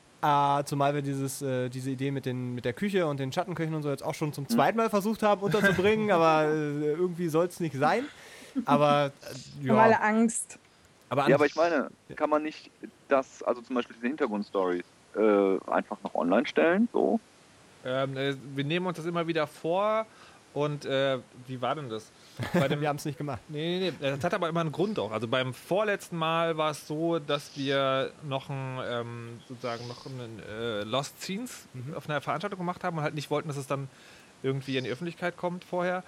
S4: Äh, zumal wir dieses, äh, diese Idee mit, den, mit der Küche und den Schattenköchen und so jetzt auch schon zum zweiten Mal versucht haben unterzubringen, aber äh, irgendwie soll es nicht sein. Aber äh,
S5: Haben alle
S4: ja.
S5: Angst.
S4: Aber,
S2: Ja, aber ich meine, kann man nicht das, also zum Beispiel diese Hintergrundstories, äh, einfach noch online stellen, so?
S1: Ähm, äh, wir nehmen uns das immer wieder vor und äh, wie war denn das? Bei dem,
S4: wir haben es nicht gemacht.
S1: Nee, nee, nee, das hat aber immer einen Grund auch. Also beim vorletzten Mal war es so, dass wir noch ein, ähm, sozusagen noch einen äh, Lost Scenes auf einer Veranstaltung gemacht haben und halt nicht wollten, dass es dann irgendwie in die Öffentlichkeit kommt vorher.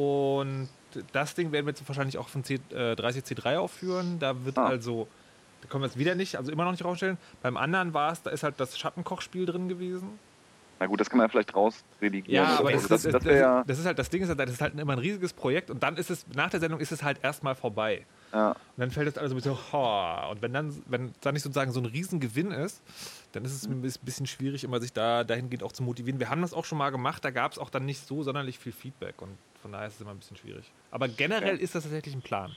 S1: Und das Ding werden wir jetzt wahrscheinlich auch von C, äh, dreißig C drei aufführen. Da wird
S2: Ah.
S1: also, da können wir es wieder nicht, also immer noch nicht rausstellen. Beim anderen war es, da ist halt das Schattenkochspiel drin gewesen.
S2: Na gut, das kann man ja vielleicht rausredigieren.
S1: Ja, aber
S2: Also
S1: das, ist, das,
S2: das wäre ja,
S1: das ist halt das Ding, ist halt, das ist halt immer ein riesiges Projekt und dann ist es, nach der Sendung ist es halt erstmal vorbei.
S2: ja.
S1: Und dann fällt es alles so ein bisschen, oh. Und wenn dann, wenn dann nicht sozusagen so ein Riesengewinn ist, dann ist es ein bisschen schwierig, immer sich da dahingehend auch zu motivieren. Wir haben das auch schon mal gemacht, da gab es auch dann nicht so sonderlich viel Feedback und von daher ist es immer ein bisschen schwierig. Aber generell ist das tatsächlich ein Plan.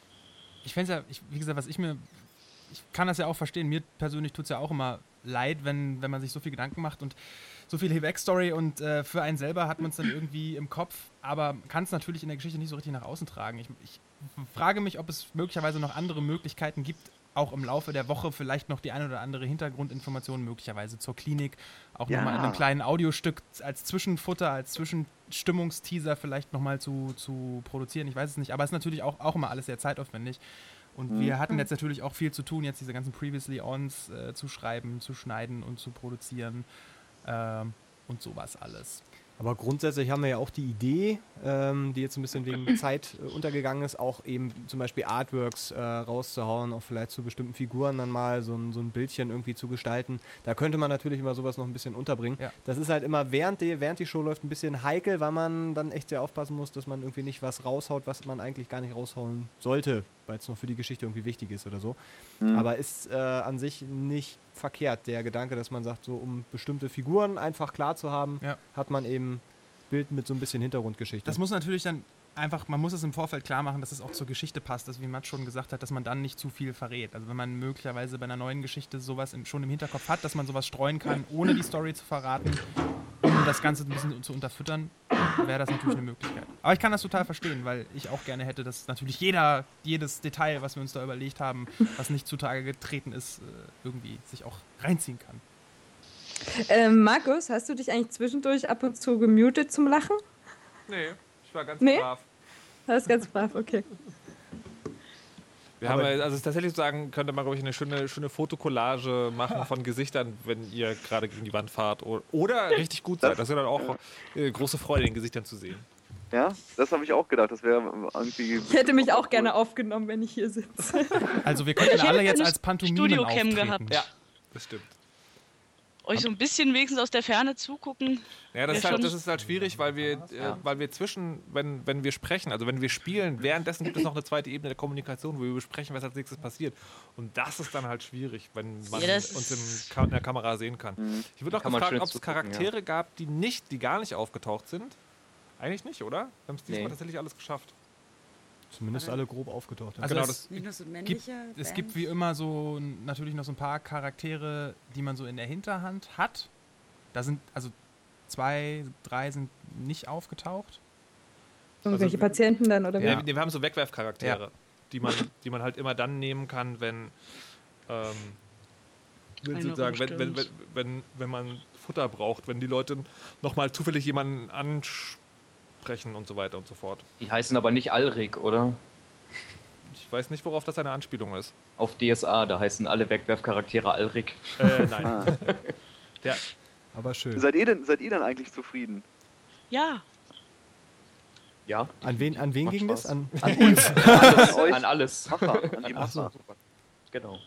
S7: Ich fände es ja, ich, wie gesagt, was ich mir, ich kann das ja auch verstehen, mir persönlich tut es ja auch immer leid, wenn, wenn man sich so viel Gedanken macht und so viel Backstory und äh, für einen selber hat man es dann irgendwie im Kopf, aber kann es natürlich in der Geschichte nicht so richtig nach außen tragen. Ich, ich frage mich, ob es möglicherweise noch andere Möglichkeiten gibt, auch im Laufe der Woche vielleicht noch die eine oder andere Hintergrundinformation möglicherweise zur Klinik, auch
S2: Ja.
S7: nochmal in einem kleinen Audiostück als Zwischenfutter, als Zwischenstimmungsteaser vielleicht nochmal zu, zu produzieren. Ich weiß es nicht, aber es ist natürlich auch, auch immer alles sehr zeitaufwendig. Und wir hatten jetzt natürlich auch viel zu tun, jetzt diese ganzen Previously Ons äh, zu schreiben, zu schneiden und zu produzieren ähm, und sowas alles.
S4: Aber grundsätzlich haben wir ja auch die Idee, ähm, die jetzt ein bisschen wegen Zeit äh, untergegangen ist, auch eben zum Beispiel Artworks äh, rauszuhauen, auch vielleicht zu bestimmten Figuren dann mal so ein, so ein Bildchen irgendwie zu gestalten. Da könnte man natürlich immer sowas noch ein bisschen unterbringen.
S7: Ja.
S4: Das ist halt immer während die, während die Show läuft ein bisschen heikel, weil man dann echt sehr aufpassen muss, dass man irgendwie nicht was raushaut, was man eigentlich gar nicht raushauen sollte, weil es noch für die Geschichte irgendwie wichtig ist oder so.
S2: Mhm.
S4: Aber ist äh, an sich nicht verkehrt, der Gedanke, dass man sagt, so um bestimmte Figuren einfach klar zu haben,
S7: Ja.
S4: hat man eben Bild mit so ein bisschen Hintergrundgeschichte.
S7: Das muss natürlich dann einfach, man muss es im Vorfeld klar machen, dass es auch zur Geschichte passt, dass, wie Matt schon gesagt hat, dass man dann nicht zu viel verrät. Also wenn man möglicherweise bei einer neuen Geschichte sowas im, schon im Hinterkopf hat, dass man sowas streuen kann, ohne die Story zu verraten, um das Ganze ein bisschen zu unterfüttern, wäre das natürlich eine Möglichkeit. Aber ich kann das total verstehen, weil ich auch gerne hätte, dass natürlich jeder, jedes Detail, was wir uns da überlegt haben, was nicht zutage getreten ist, äh, irgendwie sich auch reinziehen kann.
S5: Ähm, Markus, hast du dich eigentlich zwischendurch ab und zu gemutet zum Lachen?
S1: Nee, ich war ganz
S5: Nee?
S1: brav.
S5: Das ist ganz brav, okay.
S1: Wir haben ja, also tatsächlich sagen, könnte man, glaube ich, eine schöne, schöne Fotokollage machen von Gesichtern, wenn ihr gerade gegen die Wand fahrt oder, oder richtig gut seid. Das ist ja dann auch äh, große Freude, den Gesichtern zu sehen.
S2: Ja, das habe ich auch gedacht. Das wäre irgendwie.
S5: Ich hätte mich auch gerne aufgenommen, wenn ich hier sitze.
S7: Also wir könnten
S9: Ich hätte
S7: alle jetzt
S9: eine
S7: als Pantomimen
S9: Studiocam
S7: auftreten.
S9: gehabt.
S1: Ja, das stimmt.
S9: Euch so ein bisschen wenigstens aus der Ferne zugucken.
S1: Ja, das,
S9: Ja,
S1: ist halt,
S9: schon.
S1: das ist halt schwierig, weil wir, äh, weil wir zwischen, wenn, wenn wir sprechen, also wenn wir spielen, währenddessen gibt es noch eine zweite Ebene der Kommunikation, wo wir besprechen, was als nächstes passiert. Und das ist dann halt schwierig, wenn man
S9: Ja, das
S1: uns im Ka in der Kamera sehen kann. Ich würde auch
S6: Kann man
S1: gefragt,
S6: schön
S1: ob es
S6: zugucken,
S1: Charaktere gab, die nicht, die gar nicht aufgetaucht sind. Eigentlich nicht, oder? Wir haben es diesmal
S6: Nee.
S1: tatsächlich alles geschafft.
S4: Zumindest alle grob aufgetaucht.
S7: Also
S1: Genau,
S7: es
S1: das
S3: Nicht nur so
S7: gibt,
S3: männliche
S7: es
S3: Bands.
S7: gibt wie immer so n- natürlich noch so ein paar Charaktere, die man so in der Hinterhand hat. Da sind, also zwei, drei sind nicht aufgetaucht.
S5: Irgendwelche
S1: Also,
S5: Patienten dann, oder wie?
S1: Ja. Nee, wir haben so Wegwerfcharaktere, die, man, die man halt immer dann nehmen kann, wenn, ähm, wenn,
S9: Eine
S1: sozusagen, wenn, wenn, wenn,
S9: Umstellungs-
S1: wenn, wenn man Futter braucht, wenn die Leute nochmal zufällig jemanden ansprechen und so weiter und so fort.
S6: Die heißen aber nicht Alrik, oder?
S1: Ich weiß nicht, worauf das eine Anspielung ist.
S6: Auf D S A, da heißen alle Wegwerfcharaktere Alrik.
S1: Äh, nein.
S2: Ah.
S1: Der,
S4: Aber schön.
S2: Seid ihr denn, seid ihr denn eigentlich zufrieden?
S9: Ja,
S6: Ja.
S4: An wen, an wen
S6: Macht
S4: ging das?
S6: Spaß.
S4: An,
S2: An uns, an euch
S6: An alles.
S2: Macher, an die
S4: Ach so.
S2: Macher.
S6: Genau.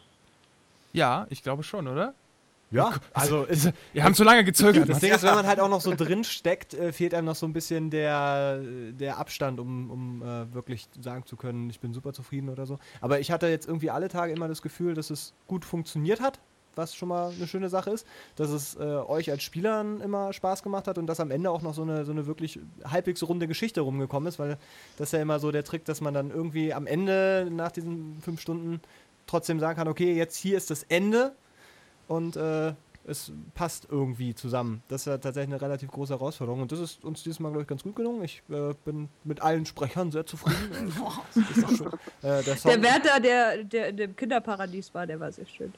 S7: Ja, ich glaube schon, oder?
S4: ja, also ist,
S7: Wir haben zu lange gezögert.
S4: das
S7: was?
S4: Ding ist, wenn man halt auch noch so drin steckt, äh, fehlt einem noch so ein bisschen der, der Abstand, um, um äh, wirklich sagen zu können, ich bin super zufrieden oder so. Aber ich hatte jetzt irgendwie alle Tage immer das Gefühl, dass es gut funktioniert hat, was schon mal eine schöne Sache ist, dass es äh, euch als Spielern immer Spaß gemacht hat und dass am Ende auch noch so eine, so eine wirklich halbwegs runde Geschichte rumgekommen ist, weil das ist ja immer so der Trick, dass man dann irgendwie am Ende nach diesen fünf Stunden trotzdem sagen kann, okay, jetzt hier ist das Ende und äh, es passt irgendwie zusammen. Das ist ja tatsächlich eine relativ große Herausforderung und das ist uns dieses Mal, glaube ich, ganz gut gelungen. Ich äh, bin mit allen Sprechern sehr zufrieden. Äh, das ist auch schön. Äh, der
S5: Der
S4: Sound-
S5: Wärter, der, der in dem Kinderparadies war, der war sehr schön.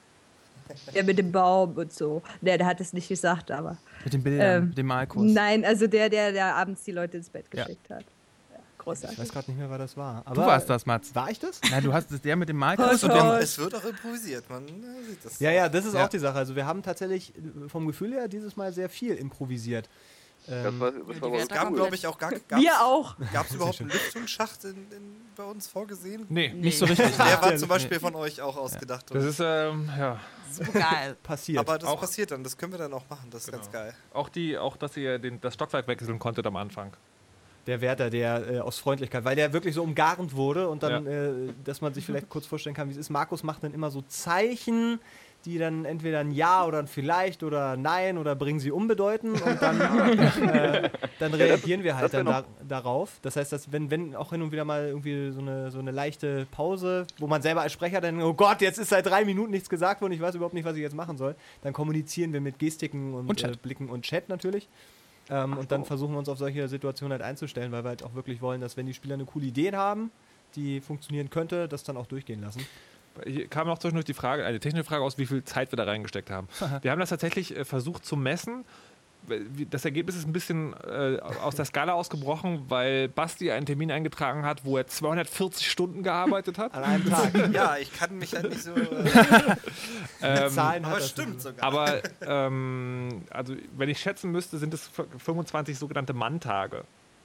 S5: Der mit dem Baum und so. Der, der hat es nicht gesagt, aber.
S7: Mit den Bildern,
S5: Ähm,
S7: mit dem Malkurs.
S5: Nein, also der, der, der abends die Leute ins Bett
S7: Ja.
S5: geschickt hat. Ja,
S4: ich
S5: großartig.
S4: weiß gerade nicht mehr, wer das war. Aber
S7: Du warst das, Mats.
S4: War ich das?
S7: Nein, du hast es, der mit dem Malkurs
S5: Toll,
S7: und dem,
S5: toll.
S8: Es wird auch improvisiert, man äh, sieht das.
S4: Ja, ja, das ist
S7: Ja.
S4: auch die Sache. Also wir haben tatsächlich äh, vom Gefühl her dieses Mal sehr viel improvisiert.
S2: Das
S4: Ähm,
S2: war, das
S3: die
S2: war
S3: Werte-
S2: aber
S8: Es gab, glaube ich, auch gar gab's,
S5: Wir auch.
S8: Gab es überhaupt einen Lüftungsschacht in, in, bei uns vorgesehen?
S1: nee,
S7: nicht so richtig.
S8: Der war zum Beispiel von euch auch ausgedacht.
S1: das ist, ähm, ja,
S3: Super geil.
S4: passiert.
S8: Aber das
S1: auch-
S8: passiert dann, das können wir dann auch machen, das ist ganz geil.
S1: auch die, auch, dass ihr den, das Stockwerk wechseln konntet am Anfang.
S4: Der Wärter, der äh, aus Freundlichkeit, weil der wirklich so umgarnt wurde und dann,
S1: Ja.
S4: äh, dass man sich vielleicht kurz vorstellen kann, wie es ist. Markus macht dann immer so Zeichen, die dann entweder ein Ja oder ein Vielleicht oder Nein oder bringen sie um bedeuten und dann, äh, dann reagieren wir halt
S2: das wär
S4: dann da, darauf. Das heißt, dass wenn, wenn auch hin und wieder mal irgendwie so eine, so eine leichte Pause, wo man selber als Sprecher dann, oh Gott, jetzt ist seit drei Minuten nichts gesagt worden, ich weiß überhaupt nicht, was ich jetzt machen soll, dann kommunizieren wir mit Gestiken und,
S7: Und Chat.
S4: Äh, Blicken und Chat natürlich. Ähm, und dann versuchen wir uns auf solche Situationen halt einzustellen, weil wir halt auch wirklich wollen, dass wenn die Spieler eine coole Idee haben, die funktionieren könnte, das dann auch durchgehen lassen.
S1: Hier kam noch zwischendurch die Frage, eine technische Frage aus, wie viel Zeit wir da reingesteckt haben. Wir haben das tatsächlich äh, versucht zu messen. Wie- Das Ergebnis ist ein bisschen äh, aus der Skala ausgebrochen, weil Basti einen Termin eingetragen hat, wo er zweihundertvierzig Stunden gearbeitet hat.
S4: An einem Tag.
S8: Ja, ich kann mich halt nicht so. Äh,
S1: Ähm,
S4: Zahlen hat
S8: aber
S4: das
S8: stimmt
S4: nicht.
S8: sogar.
S1: aber ähm, also wenn ich schätzen müsste, sind es fünfundzwanzig sogenannte Manntage.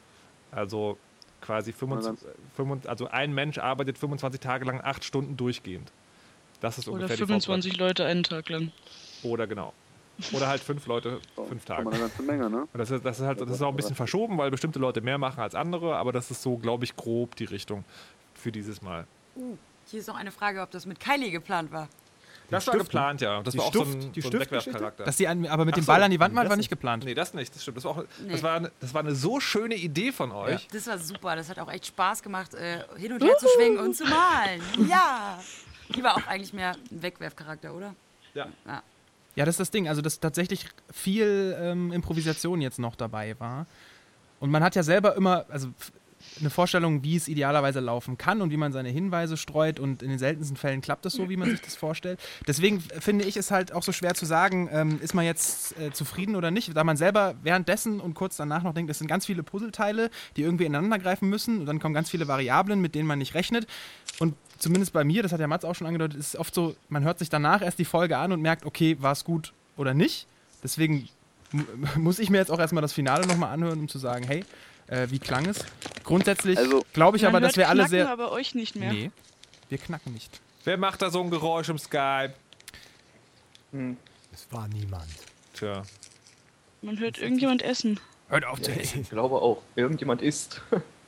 S1: Also quasi fünfundzwanzig, fünfundzwanzig, also ein Mensch arbeitet fünfundzwanzig Tage lang acht Stunden durchgehend. Das ist
S9: Oder
S1: ungefähr
S9: fünfundzwanzig Leute einen Tag lang.
S1: die Vorbereitung. Oder genau. Oder halt fünf Leute,
S2: so,
S1: fünf
S2: kann
S1: Tage.
S2: man eine ganze Menge, ne?
S1: Und das ist, das ist halt, das ist auch ein bisschen verschoben, weil bestimmte Leute mehr machen als andere, aber das ist so, glaube ich, grob die Richtung für dieses Mal.
S3: Uh, hier ist noch eine Frage, ob das mit Kylie geplant war.
S1: Das war geplant, ja. Das
S4: Die
S1: war auch
S4: Stuft-
S1: so ein,
S4: die
S1: so ein
S4: Stiftgeschichte?
S1: Wegwerfcharakter.
S7: Dass die an, aber mit
S1: Ach
S7: dem
S1: so,
S7: Ball an die Wand malt,
S4: das
S7: war nicht
S4: nicht.
S7: geplant.
S1: Nee, das nicht, das stimmt. Das war, auch,
S3: Nee.
S1: das war, eine, das war eine so schöne Idee von euch.
S3: Das war super, das hat auch echt Spaß gemacht, äh, hin und her zu schwenken und zu malen. Ja! Die war auch eigentlich mehr ein Wegwerfcharakter, oder?
S1: Ja.
S3: Ja.
S7: Ja, das ist das Ding. Also, dass tatsächlich viel ähm, Improvisation jetzt noch dabei war. Und man hat ja selber immer, also f- eine Vorstellung, wie es idealerweise laufen kann und wie man seine Hinweise streut und in den seltensten Fällen klappt es so, wie man sich das vorstellt. Deswegen finde ich es halt auch so schwer zu sagen, ähm, ist man jetzt äh, zufrieden oder nicht, da man selber währenddessen und kurz danach noch denkt, es sind ganz viele Puzzleteile, die irgendwie ineinander greifen müssen und dann kommen ganz viele Variablen, mit denen man nicht rechnet und zumindest bei mir, das hat ja Mats auch schon angedeutet, ist es oft so, man hört sich danach erst die Folge an und merkt, okay, war es gut oder nicht. Deswegen m- muss ich mir jetzt auch erstmal das Finale nochmal anhören, um zu sagen, hey, Äh, wie klang es? Grundsätzlich
S2: Also,
S7: glaube ich
S9: Man
S7: aber,
S9: hört
S7: dass wir alle
S9: Knacken,
S7: sehr...
S9: aber euch nicht mehr.
S7: Nee, wir knacken nicht.
S1: Wer macht da so ein Geräusch im Skype?
S4: Es war niemand.
S1: Tja.
S9: Man hört irgendjemand essen.
S7: Hört auf zu essen.
S6: Ich glaube auch. Irgendjemand isst.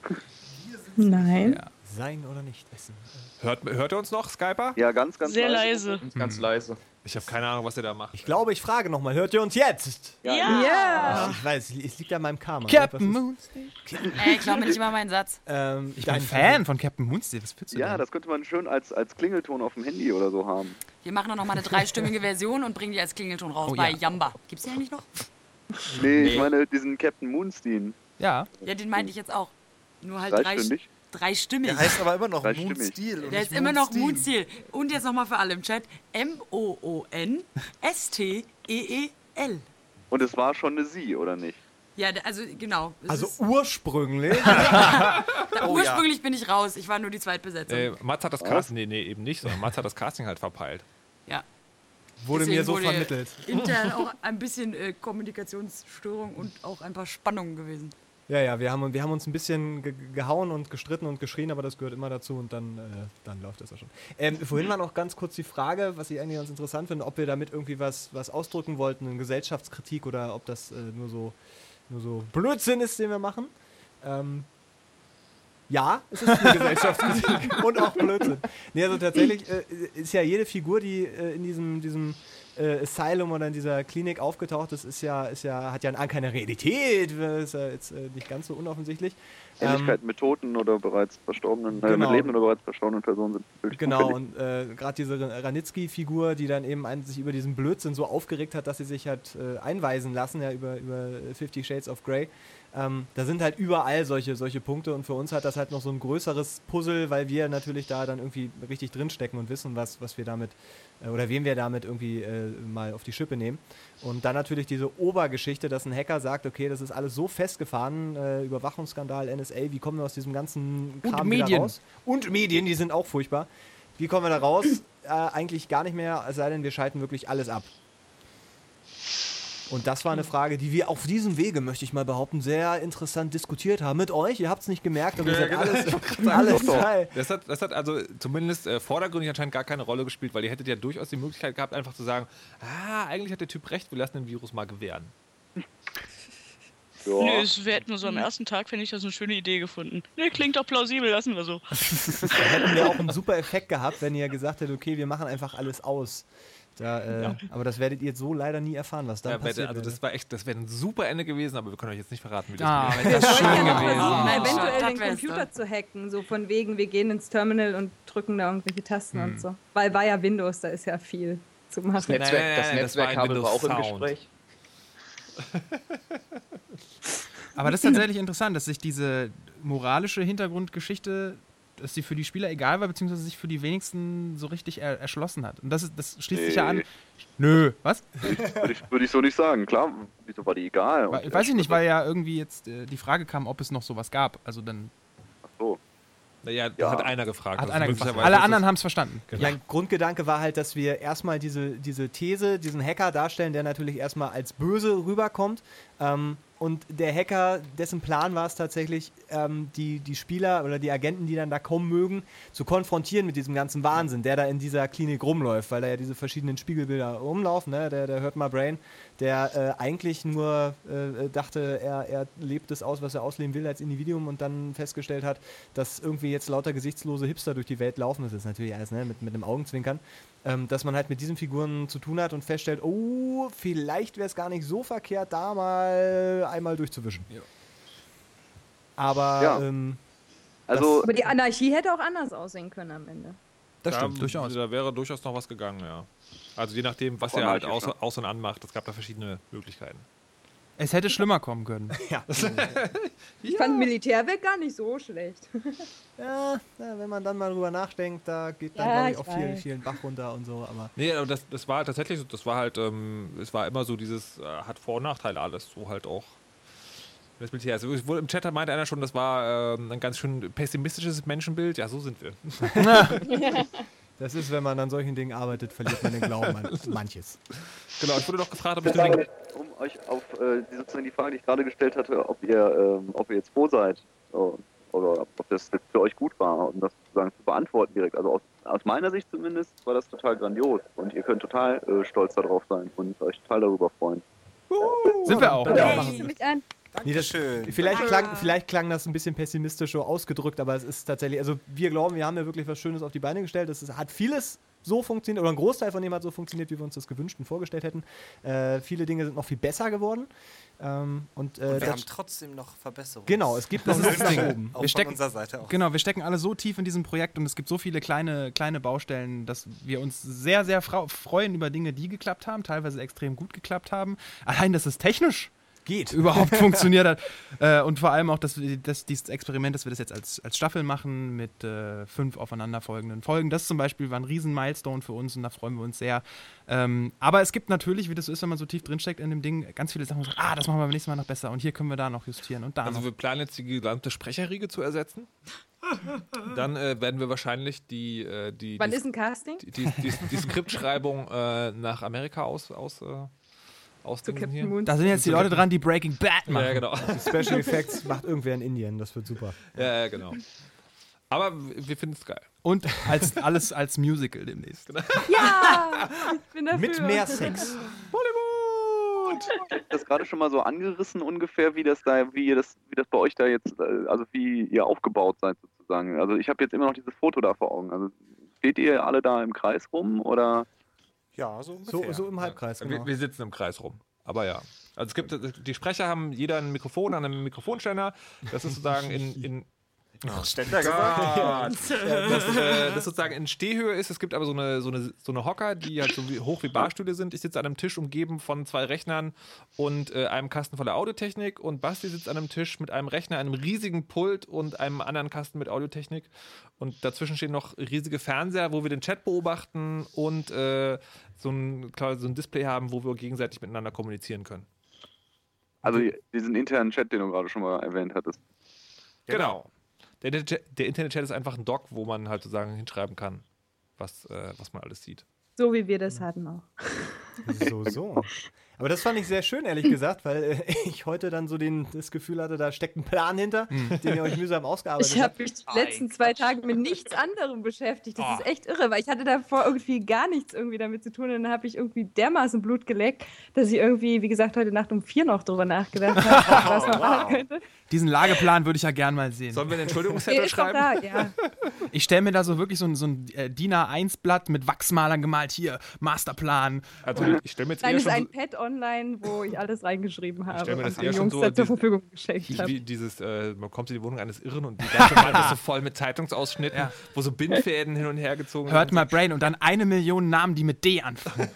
S5: Nein.
S7: Ja.
S4: Sein oder nicht essen.
S1: Hört, hört ihr uns noch, Skyper?
S2: ja, ganz, ganz
S9: Sehr leise.
S6: Ganz leise.
S1: Ich habe keine Ahnung, was ihr da macht.
S4: Ich glaube, ich frage nochmal, hört ihr uns jetzt?
S9: Ja!
S5: Ja.
S4: Ich weiß, es liegt an meinem Karma.
S7: Captain
S4: Was ist-
S7: Moonstein.
S3: Ey, ich glaube mir nicht immer meinen Satz.
S4: Ähm,
S7: Ich bin ein Fan von Captain Moonstein. Was willst du
S2: Ja,
S7: denn?
S2: das könnte man schön als, als Klingelton auf dem Handy oder so haben.
S3: Wir machen doch noch mal eine dreistimmige Version und bringen die als Klingelton raus
S7: Oh,
S3: bei
S7: ja.
S3: Yamba. Gibt's die eigentlich noch?
S2: Nee, ich meine diesen Captain Moonstein.
S7: Ja,
S3: Ja, den meinte ich jetzt auch. Nur halt drei,
S2: Dreistündig.
S3: dreistimmig.
S8: Der heißt aber immer noch
S2: Dreistimmig.
S8: Moonstil. und
S3: Der
S8: nicht
S3: ist immer noch
S8: Moonstil.
S3: Moonstil. Und jetzt nochmal für alle im Chat. M O O N S T E E L.
S2: Und es war schon eine Sie, oder nicht?
S3: Ja, da- also genau. Es
S4: Also
S3: ist,
S4: ursprünglich.
S3: da,
S8: oh
S3: ursprünglich bin ich raus. Ich war nur die Zweitbesetzung.
S1: Äh, Mats hat das Casting, nee, nee, eben nicht, sondern Mats hat das Casting halt verpeilt.
S3: ja.
S4: Wurde
S3: Deswegen
S4: mir so
S3: wurde
S4: vermittelt.
S3: Intern auch ein bisschen äh, Kommunikationsstörung und auch ein paar Spannungen gewesen.
S4: Ja, ja, wir haben, wir haben uns ein bisschen ge gehauen und gestritten und geschrien, aber das gehört immer dazu und dann, äh, dann läuft das ja schon. Ähm, vorhin war noch ganz kurz die Frage, was ich eigentlich ganz interessant finde, ob wir damit irgendwie was, was ausdrücken wollten, eine Gesellschaftskritik oder ob das äh, nur, so, nur so Blödsinn ist, den wir machen. Ähm, ja, es ist eine Gesellschaftskritik und auch Blödsinn. Nee, also tatsächlich äh, ist ja jede Figur, die äh, in diesem, diesem äh, Asylum oder in dieser Klinik aufgetaucht ist, ist ja, ist ja, hat ja keine Realität, ist ja jetzt äh, nicht ganz so unoffensichtlich. Ähm,
S2: Ähnlichkeiten mit Toten oder bereits verstorbenen, äh,
S4: Genau.
S2: mit lebenden oder bereits verstorbenen Personen sind natürlich
S4: Genau,
S2: zufällig.
S4: und äh, gerade diese Ra- Ranitzky-Figur, die dann eben ein, sich über diesen Blödsinn so aufgeregt hat, dass sie sich hat äh, einweisen lassen, ja, über, über Fifty Shades of Grey. Ähm, da sind halt überall solche, solche Punkte und für uns hat das halt noch so ein größeres Puzzle, weil wir natürlich da dann irgendwie richtig drinstecken und wissen, was, was wir damit äh, oder wen wir damit irgendwie äh, mal auf die Schippe nehmen. Und dann natürlich diese Obergeschichte, dass ein Hacker sagt, okay, das ist alles so festgefahren, äh, Überwachungsskandal, N S A, wie kommen wir aus diesem ganzen
S7: Und
S4: Kram wieder
S7: Medien.
S4: raus? Und Medien, die sind auch furchtbar. Wie kommen wir da raus? Äh, eigentlich gar nicht mehr, es sei denn, wir schalten wirklich alles ab. Und das war eine Frage, die wir auf diesem Wege, möchte ich mal behaupten, sehr interessant diskutiert haben mit euch. Ihr habt es nicht gemerkt, aber ihr seid alles, alles geil.
S1: Das hat, das hat also zumindest äh, vordergründig anscheinend gar keine Rolle gespielt, weil ihr hättet ja durchaus die Möglichkeit gehabt, einfach zu sagen, ah, eigentlich hat der Typ recht, wir lassen den Virus mal gewähren.
S9: Nö,
S2: Ja.
S9: es wäre nur so am ersten Tag, finde ich das eine schöne Idee gefunden. Nö, klingt doch plausibel, lassen wir so.
S4: Da hätten wir auch einen super Effekt gehabt, wenn ihr gesagt hättet, okay, wir machen einfach alles aus. Da, äh,
S9: Ja.
S4: Aber das werdet ihr so leider nie erfahren, was dann
S1: Ja,
S4: passiert
S1: also
S4: wäre.
S1: das war echt, das wäre ein super Ende gewesen, aber wir können euch jetzt nicht verraten, wie das
S7: Ah,
S1: geht.
S7: wenn das schön
S5: Ja,
S7: gewesen.
S5: versuchen,
S3: Oh.
S5: eventuell
S3: Das
S5: den
S3: wär's
S5: Computer
S3: doch.
S5: zu hacken, so von wegen, wir gehen ins Terminal und drücken da irgendwelche Tasten
S7: Hm.
S5: und so. Weil war ja Windows, da ist ja viel zu
S6: Das
S5: machen.
S1: Nein,
S6: Netzwerk,
S1: nein,
S6: das
S1: nein, das war ein
S6: Netzwerkkabel war auch im
S1: Windows Sound.
S6: Gespräch.
S7: Aber das ist tatsächlich interessant, dass sich diese moralische Hintergrundgeschichte, dass sie für die Spieler egal war, beziehungsweise sich für die wenigsten so richtig er erschlossen hat. Und das, ist, das schließt sich ja an.
S2: Nee.
S7: Nö, was?
S2: Würde ich, würde ich so nicht sagen. Klar, wieso war die egal?
S7: Weil- Weiß ich nicht, weil ja irgendwie jetzt äh, die Frage kam, ob es noch sowas gab. Also dann
S2: Ach so.
S1: Naja,
S2: Ja.
S1: hat einer gefragt.
S7: hat
S1: Also
S7: einer gefragt.
S1: möglicherweise
S7: Alle
S1: ist
S7: anderen
S1: es-
S7: haben es verstanden.
S4: Mein Grundgedanke war halt, dass wir erstmal diese, diese These, diesen Hacker darstellen, der natürlich erstmal als böse rüberkommt. Ähm, und der Hacker, dessen Plan war es tatsächlich, ähm, die, die Spieler oder die Agenten, die dann da kommen mögen, zu konfrontieren mit diesem ganzen Wahnsinn, der da in dieser Klinik rumläuft, weil da ja diese verschiedenen Spiegelbilder rumlaufen. Ne? Der, der Hurt My Brain, der äh, eigentlich nur äh, dachte, er, er lebt das aus, was er ausleben will als Individuum und dann festgestellt hat, dass irgendwie jetzt lauter gesichtslose Hipster durch die Welt laufen. Das ist natürlich alles ne? mit, mit einem Augenzwinkern. Ähm, dass man halt mit diesen Figuren zu tun hat und feststellt, oh, vielleicht wäre es gar nicht so verkehrt, da mal einmal durchzuwischen.
S1: Ja.
S4: Aber
S2: Ja.
S4: ähm,
S2: Also,
S5: Aber die Anarchie hätte auch anders aussehen können am Ende.
S4: das
S1: da,
S4: stimmt.
S7: durchaus.
S1: Da wäre durchaus noch was gegangen, ja. Also je nachdem, was
S2: Von
S1: er halt
S2: manchen,
S1: aus,
S2: ja.
S1: aus und an macht. Es gab da verschiedene Möglichkeiten.
S7: Es hätte schlimmer kommen können.
S4: Ja.
S5: Ich fand Militärweg gar nicht so schlecht.
S4: Ja, ja, wenn man dann mal drüber nachdenkt, da geht dann,
S5: Ja,
S4: glaube ich,
S5: ich
S4: auch viel,
S5: weiß.
S4: viel den Bach runter und so. Aber
S1: Nee, aber das, das war tatsächlich so, das war halt, ähm, es war immer so dieses, äh, hat Vor- und Nachteile alles, so halt auch. Das Militär. Also, ich wurde, im Chat meinte einer schon, das war ähm, ein ganz schön pessimistisches Menschenbild. Ja, so sind wir.
S4: das ist, wenn man an solchen Dingen arbeitet, verliert man den Glauben an manches.
S1: Genau, ich wurde doch gefragt, ob ich den Link.
S2: Um euch auf äh, die, sozusagen die Frage, die ich gerade gestellt hatte, ob ihr, ähm, ob ihr jetzt froh seid so, oder ob das jetzt für euch gut war, um das sozusagen zu beantworten direkt. Also aus, aus meiner Sicht zumindest war das total grandios und ihr könnt total äh, stolz darauf sein und euch total darüber freuen.
S7: Sind wir auch.
S4: Dann
S5: Hey,
S4: machen
S5: siehst
S4: wir.
S5: du mich an?
S4: Nee, das,
S8: Dankeschön.
S4: vielleicht, klang, vielleicht klang das ein bisschen pessimistisch so ausgedrückt, aber es ist tatsächlich, also wir glauben, wir haben ja wirklich was Schönes auf die Beine gestellt. Es ist, hat vieles so funktioniert, oder ein Großteil von dem hat so funktioniert, wie wir uns das gewünscht und vorgestellt hätten. Äh, viele Dinge sind noch viel besser geworden. Ähm, und, äh,
S8: Und wir
S4: das,
S8: haben trotzdem noch Verbesserungen.
S4: genau, es gibt noch
S7: Das ist
S4: Luft
S7: das
S4: nach
S7: Ding.
S4: oben.
S8: Auch
S7: Wir
S8: von
S7: stecken-
S8: unserer Seite auch.
S7: Genau, wir stecken alle so tief in diesem Projekt und es gibt so viele kleine, kleine Baustellen, dass wir uns sehr, sehr frau- freuen über Dinge, die geklappt haben, teilweise extrem gut geklappt haben. Allein, dass es technisch
S4: Geht.
S7: überhaupt funktioniert hat. Äh, und vor allem auch, dass wir dass dieses Experiment, dass wir das jetzt als, als Staffel machen mit äh, fünf aufeinanderfolgenden Folgen. Das zum Beispiel war ein riesen Milestone für uns und da freuen wir uns sehr. Ähm, aber es gibt natürlich, wie das so ist, wenn man so tief drinsteckt in dem Ding, ganz viele Sachen, wo man sagt, ah, das machen wir beim nächsten Mal noch besser und hier können wir da noch justieren und da
S1: Also
S7: noch.
S1: wir planen jetzt die gesamte Sprecherriege zu ersetzen. Dann äh, werden wir wahrscheinlich die, äh, die,
S5: Wann
S1: die,
S5: ist ein Casting?
S1: die, die, die, die Skriptschreibung äh, nach Amerika aus, aus, äh,
S5: Zu
S1: ausdingsen
S5: Captain
S1: hier.
S5: Moon.
S7: Da sind jetzt die Leute dran, die Breaking Bad machen.
S1: Ja, genau.
S4: Die Special Effects macht irgendwer in Indien, das wird super.
S1: Ja, ja, genau. Aber wir finden es geil.
S7: Und als, alles als Musical demnächst.
S5: Ja! Ich bin dafür.
S4: Mit mehr Sex.
S2: Das gerade schon mal so angerissen ungefähr, wie das da, wie ihr das, wie das bei euch da jetzt, äh, also wie ihr aufgebaut seid sozusagen. Also ich habe jetzt immer noch dieses Foto da vor Augen. Also steht ihr alle da im Kreis rum oder?
S8: Ja, so
S4: So,
S8: ungefähr.
S4: so im Halbkreis, genau.
S1: Wir, wir sitzen im Kreis rum. Aber ja. Also es gibt, die Sprecher haben jeder ein Mikrofon an einem Mikrofonständer. Das ist sozusagen in, in
S8: Ach, Ständer gesagt.
S1: das, äh, das sozusagen in Stehhöhe ist. Es gibt aber so eine, so eine, so eine Hocker, die halt so wie, hoch wie Barstühle sind. Ich sitze an einem Tisch umgeben von zwei Rechnern und äh, einem Kasten voller Audiotechnik und Basti sitzt an einem Tisch mit einem Rechner, einem riesigen Pult und einem anderen Kasten mit Audiotechnik. Und dazwischen stehen noch riesige Fernseher, wo wir den Chat beobachten und äh, so, ein, klar, so ein Display haben, wo wir gegenseitig miteinander kommunizieren können.
S2: Also diesen internen Chat, den du gerade schon mal erwähnt hattest.
S1: Genau. Der, der, der Internet-Chat ist einfach ein Doc, wo man halt sozusagen hinschreiben kann, was, äh, was man alles sieht.
S5: So wie wir das hatten auch.
S4: So, so. Aber das fand ich sehr schön, ehrlich gesagt, weil äh, ich heute dann so den, das Gefühl hatte, da steckt ein Plan hinter, den ihr euch mühsam ausgearbeitet
S5: Ich
S4: habt.
S5: habe mich die letzten zwei Tage mit nichts anderem beschäftigt. Das ist echt irre, weil ich hatte davor irgendwie gar nichts irgendwie damit zu tun. Und dann habe ich irgendwie dermaßen Blut geleckt, dass ich irgendwie, wie gesagt, heute Nacht um vier noch drüber nachgedacht habe, was man machen könnte.
S7: Diesen Lageplan würde ich ja gern mal sehen.
S1: Sollen wir einen
S5: Der
S1: Entschuldigungszettel
S5: ist doch
S1: schreiben?
S5: da, ja.
S7: Ich stelle mir da so wirklich so ein, so ein äh, D I N A eins Blatt mit Wachsmalern gemalt. Hier, Masterplan.
S1: Also ich stelle mir jetzt
S5: Dann
S1: eher
S5: ist
S1: schon
S5: ein
S1: so,
S5: Pad online, wo ich alles reingeschrieben habe
S1: stell mir das
S5: und
S1: eher
S5: den
S1: schon
S5: Jungs
S1: so
S5: da zur
S1: diese-
S5: Verfügung geschenkt habe.
S1: wie dieses, äh, man kommt in die Wohnung eines Irren und die ganze Wand ist so voll mit Zeitungsausschnitten,
S7: Ja.
S1: wo so Bindfäden hin und her gezogen
S7: Hört
S1: werden.
S7: mal Brain und dann eine Million Namen, die mit D anfangen.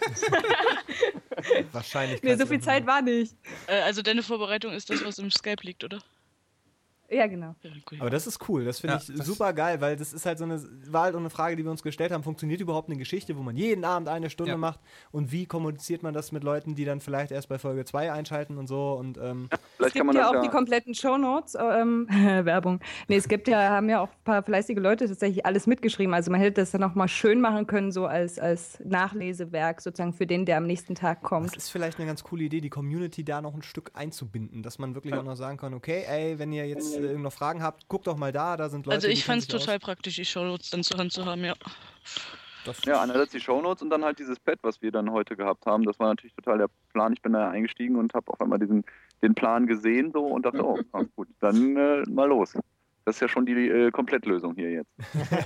S4: Wahrscheinlich.
S5: Nee,
S4: kannst
S5: so
S4: du
S5: viel
S4: das
S5: Zeit war nicht.
S9: Äh, also deine Vorbereitung ist das, was im Skype liegt, oder?
S5: Ja, genau.
S9: Ja, gut.
S4: Aber das ist cool, das finde
S7: Ja,
S4: ich
S7: das-
S4: super geil, weil das ist halt so eine, war halt auch eine Frage, die wir uns gestellt haben, funktioniert überhaupt eine Geschichte, wo man jeden Abend eine Stunde
S7: Ja.
S4: macht und wie kommuniziert man das mit Leuten, die dann vielleicht erst bei Folge zwei einschalten und so und ähm,
S5: Es
S2: Vielleicht kann
S5: gibt
S2: man
S5: ja
S2: das
S5: auch
S2: ja,
S5: die kompletten Shownotes, ähm, Werbung. Nee, es gibt ja, haben ja auch ein paar fleißige Leute tatsächlich alles mitgeschrieben. Also man hätte das dann nochmal schön machen können, so als, als Nachlesewerk sozusagen für den, der am nächsten Tag
S4: das
S5: kommt.
S4: ist vielleicht eine ganz coole Idee, die Community da noch ein Stück einzubinden, dass man wirklich auch noch sagen kann, okay, ey, wenn ihr jetzt äh, noch Fragen habt, guckt doch mal da, da sind Leute,
S9: Also
S4: die
S9: ich
S4: kennen
S9: fand es
S4: sich
S9: total
S4: aus.
S9: praktisch, die Shownotes dann zur Hand zu haben, ja.
S2: ja, einerseits die Shownotes und dann halt dieses Pad, was wir dann heute gehabt haben. Das war natürlich total der Plan. Ich bin da eingestiegen und habe auf einmal diesen den Plan gesehen so und dachte, oh, na gut, dann äh, mal los. Das ist ja schon die äh, Komplettlösung hier jetzt.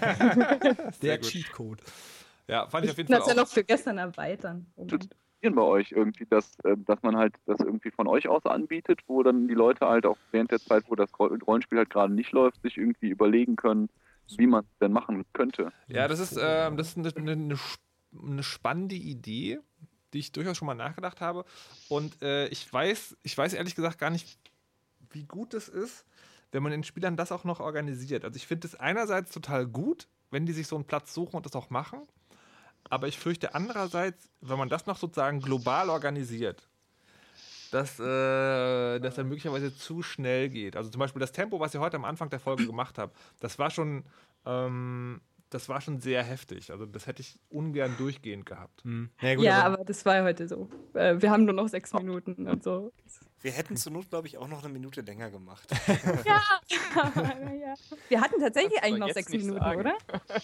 S4: Der
S1: gut.
S4: Cheatcode.
S1: Ja, fand ich auf jeden Fall
S5: Das ja
S1: auch.
S5: noch für gestern erweitern. Moment.
S2: Bei euch irgendwie, dass, äh, dass man halt das irgendwie von euch aus anbietet, wo dann die Leute halt auch während der Zeit, wo das Roll- Rollenspiel halt gerade nicht läuft, sich irgendwie überlegen können, wie man es denn machen könnte.
S1: Ja, das ist, ähm, das ist eine, eine, eine sp- eine spannende Idee. die ich durchaus schon mal nachgedacht habe. Und äh, ich weiß, ich weiß ehrlich gesagt gar nicht, wie gut es ist, wenn man den Spielern das auch noch organisiert. Also ich finde es einerseits total gut, wenn die sich so einen Platz suchen und das auch machen. Aber ich fürchte andererseits, wenn man das noch sozusagen global organisiert, dass äh, das dann möglicherweise zu schnell geht. Also zum Beispiel das Tempo, was ihr heute am Anfang der Folge gemacht habt, das war schon, ähm, das war schon sehr heftig. Also das hätte ich ungern durchgehend gehabt.
S4: Hm. Ja, gut,
S5: Ja,
S4: aber
S5: aber das war ja heute so. Äh, Wir haben nur noch sechs Minuten und so.
S8: Wir hätten zur Not, glaube ich, auch noch eine Minute länger gemacht.
S5: Ja. Ja. Wir hatten tatsächlich
S6: Kannst du
S5: eigentlich
S6: aber
S5: noch
S6: jetzt
S5: sechs
S6: nicht
S5: Minuten,
S6: sagen.
S5: oder?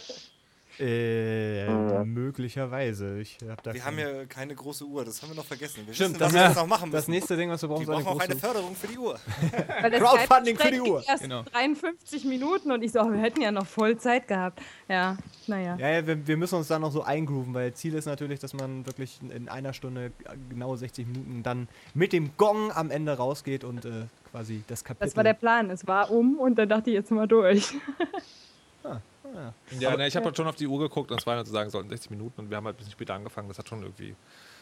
S4: Äh, möglicherweise. Ich hab da
S8: Wir haben ja keine große Uhr, das haben wir noch vergessen. Wir
S4: Stimmt,
S8: wissen, was
S4: das,
S8: wir jetzt noch machen
S4: das
S8: müssen.
S4: nächste Ding, was wir brauchen,
S8: Wir
S4: ist eine
S8: brauchen auch eine
S4: große...
S8: Förderung für die Uhr.
S5: Weil das
S4: Crowdfunding für die
S5: Skype-Gespräch
S4: Uhr.
S5: ging erst
S7: Genau.
S5: dreiundfünfzig Minuten und ich so, wir hätten ja noch voll Zeit gehabt. Ja, naja.
S4: Ja, ja wir, wir müssen uns da noch so eingrooven, weil Ziel ist natürlich, dass man wirklich in einer Stunde genau sechzig Minuten dann mit dem Gong am Ende rausgeht und äh, quasi das Kapitel...
S5: Das war der Plan. Es war um und dann dachte ich jetzt mal durch.
S1: Ja, ne, ich habe halt schon auf die Uhr geguckt und es waren sozusagen sollten sechzig Minuten und wir haben halt ein bisschen später angefangen. Das hat schon irgendwie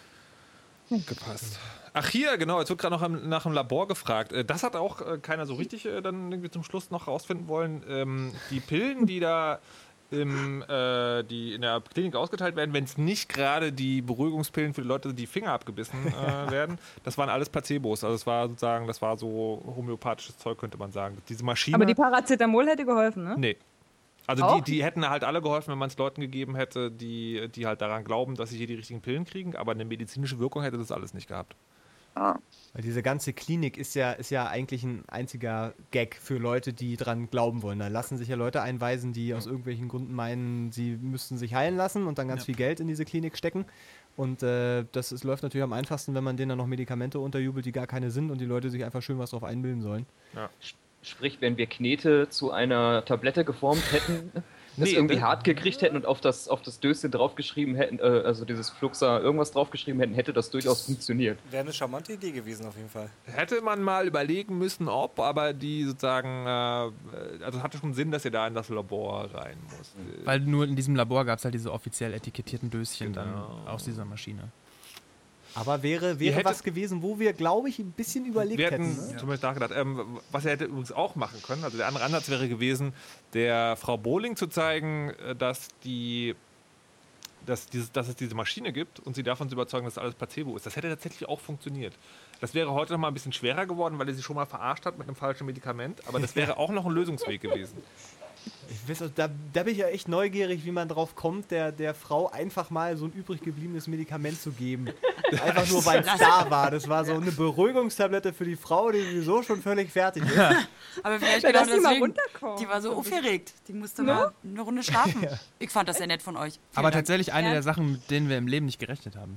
S1: gepasst. Ach hier, genau, jetzt wird gerade noch am- nach dem Labor gefragt. Äh, Das hat auch äh, keiner so richtig äh, dann irgendwie zum Schluss noch rausfinden wollen. Ähm, die Pillen, die da im, äh, die in der Klinik ausgeteilt werden, wenn es nicht gerade die Beruhigungspillen für die Leute, die Finger abgebissen äh, werden, das waren alles Placebos. Also es war sozusagen, das war so homöopathisches Zeug, könnte man sagen. Diese Maschine.
S5: Aber die Paracetamol hätte geholfen, ne?
S1: Nee. Also die,
S5: Auch?
S1: die hätten halt alle geholfen, wenn man es Leuten gegeben hätte, die, die halt daran glauben, dass sie hier die richtigen Pillen kriegen, aber eine medizinische Wirkung hätte das alles nicht gehabt.
S2: Ah.
S4: Weil diese ganze Klinik ist ja, ist ja eigentlich ein einziger Gag für Leute, die dran glauben wollen. Da lassen sich ja Leute einweisen, die aus irgendwelchen Gründen meinen, sie müssten sich heilen lassen und dann ganz
S7: Ja.
S4: viel Geld in diese Klinik stecken. Und äh, das ist, läuft natürlich am einfachsten, wenn man denen dann noch Medikamente unterjubelt, die gar keine sind und die Leute sich einfach schön was drauf einbilden sollen.
S6: Sprich, wenn wir Knete zu einer Tablette geformt hätten, das
S1: Nee,
S6: irgendwie
S1: das-
S6: hart gekriegt hätten und auf das, auf das Döschen draufgeschrieben hätten, äh, also dieses Fluxa irgendwas draufgeschrieben hätten, hätte das durchaus funktioniert.
S8: Wäre eine charmante Idee gewesen auf jeden Fall.
S1: Hätte man mal überlegen müssen, ob, aber die sozusagen, äh, also es hatte schon Sinn, dass ihr da in das Labor rein musst.
S7: Weil nur in diesem Labor gab es halt diese offiziell etikettierten Döschen
S1: Genau.
S7: dann aus dieser Maschine.
S4: Aber wäre,
S1: Ihr
S4: wäre
S1: hättet-
S4: was gewesen, wo wir, glaube ich, ein bisschen überlegt
S1: Wir hätten
S4: hätten. Ne?
S1: zumindest nachgedacht. Ähm, was er hätte übrigens auch machen können, also der andere Ansatz wäre gewesen, der Frau Bohling zu zeigen, äh, dass die dass, dieses, dass es diese Maschine gibt und sie davon zu überzeugen, dass alles Placebo ist. Das hätte tatsächlich auch funktioniert. Das wäre heute noch mal ein bisschen schwerer geworden, weil er sie schon mal verarscht hat mit einem falschen Medikament, aber das wäre auch noch ein Lösungsweg gewesen.
S4: Ich weiß, auch, da, da bin ich ja echt neugierig, wie man drauf kommt, der, der Frau einfach mal so ein übrig gebliebenes Medikament zu geben. Einfach nur, weil es da war. Das war so eine Beruhigungstablette für die Frau, die sowieso schon völlig fertig ist.
S3: Aber vielleicht
S5: Ja,
S3: genau
S5: dass die mal
S3: deswegen.
S5: runterkommen.
S3: Die war so aufgeregt. Die musste
S5: Ne?
S3: mal eine Runde schlafen. Ich fand das sehr nett von euch. Vielen
S7: Aber
S3: Dank.
S7: tatsächlich eine
S5: Ja.
S7: der Sachen, mit denen wir im Leben nicht gerechnet haben.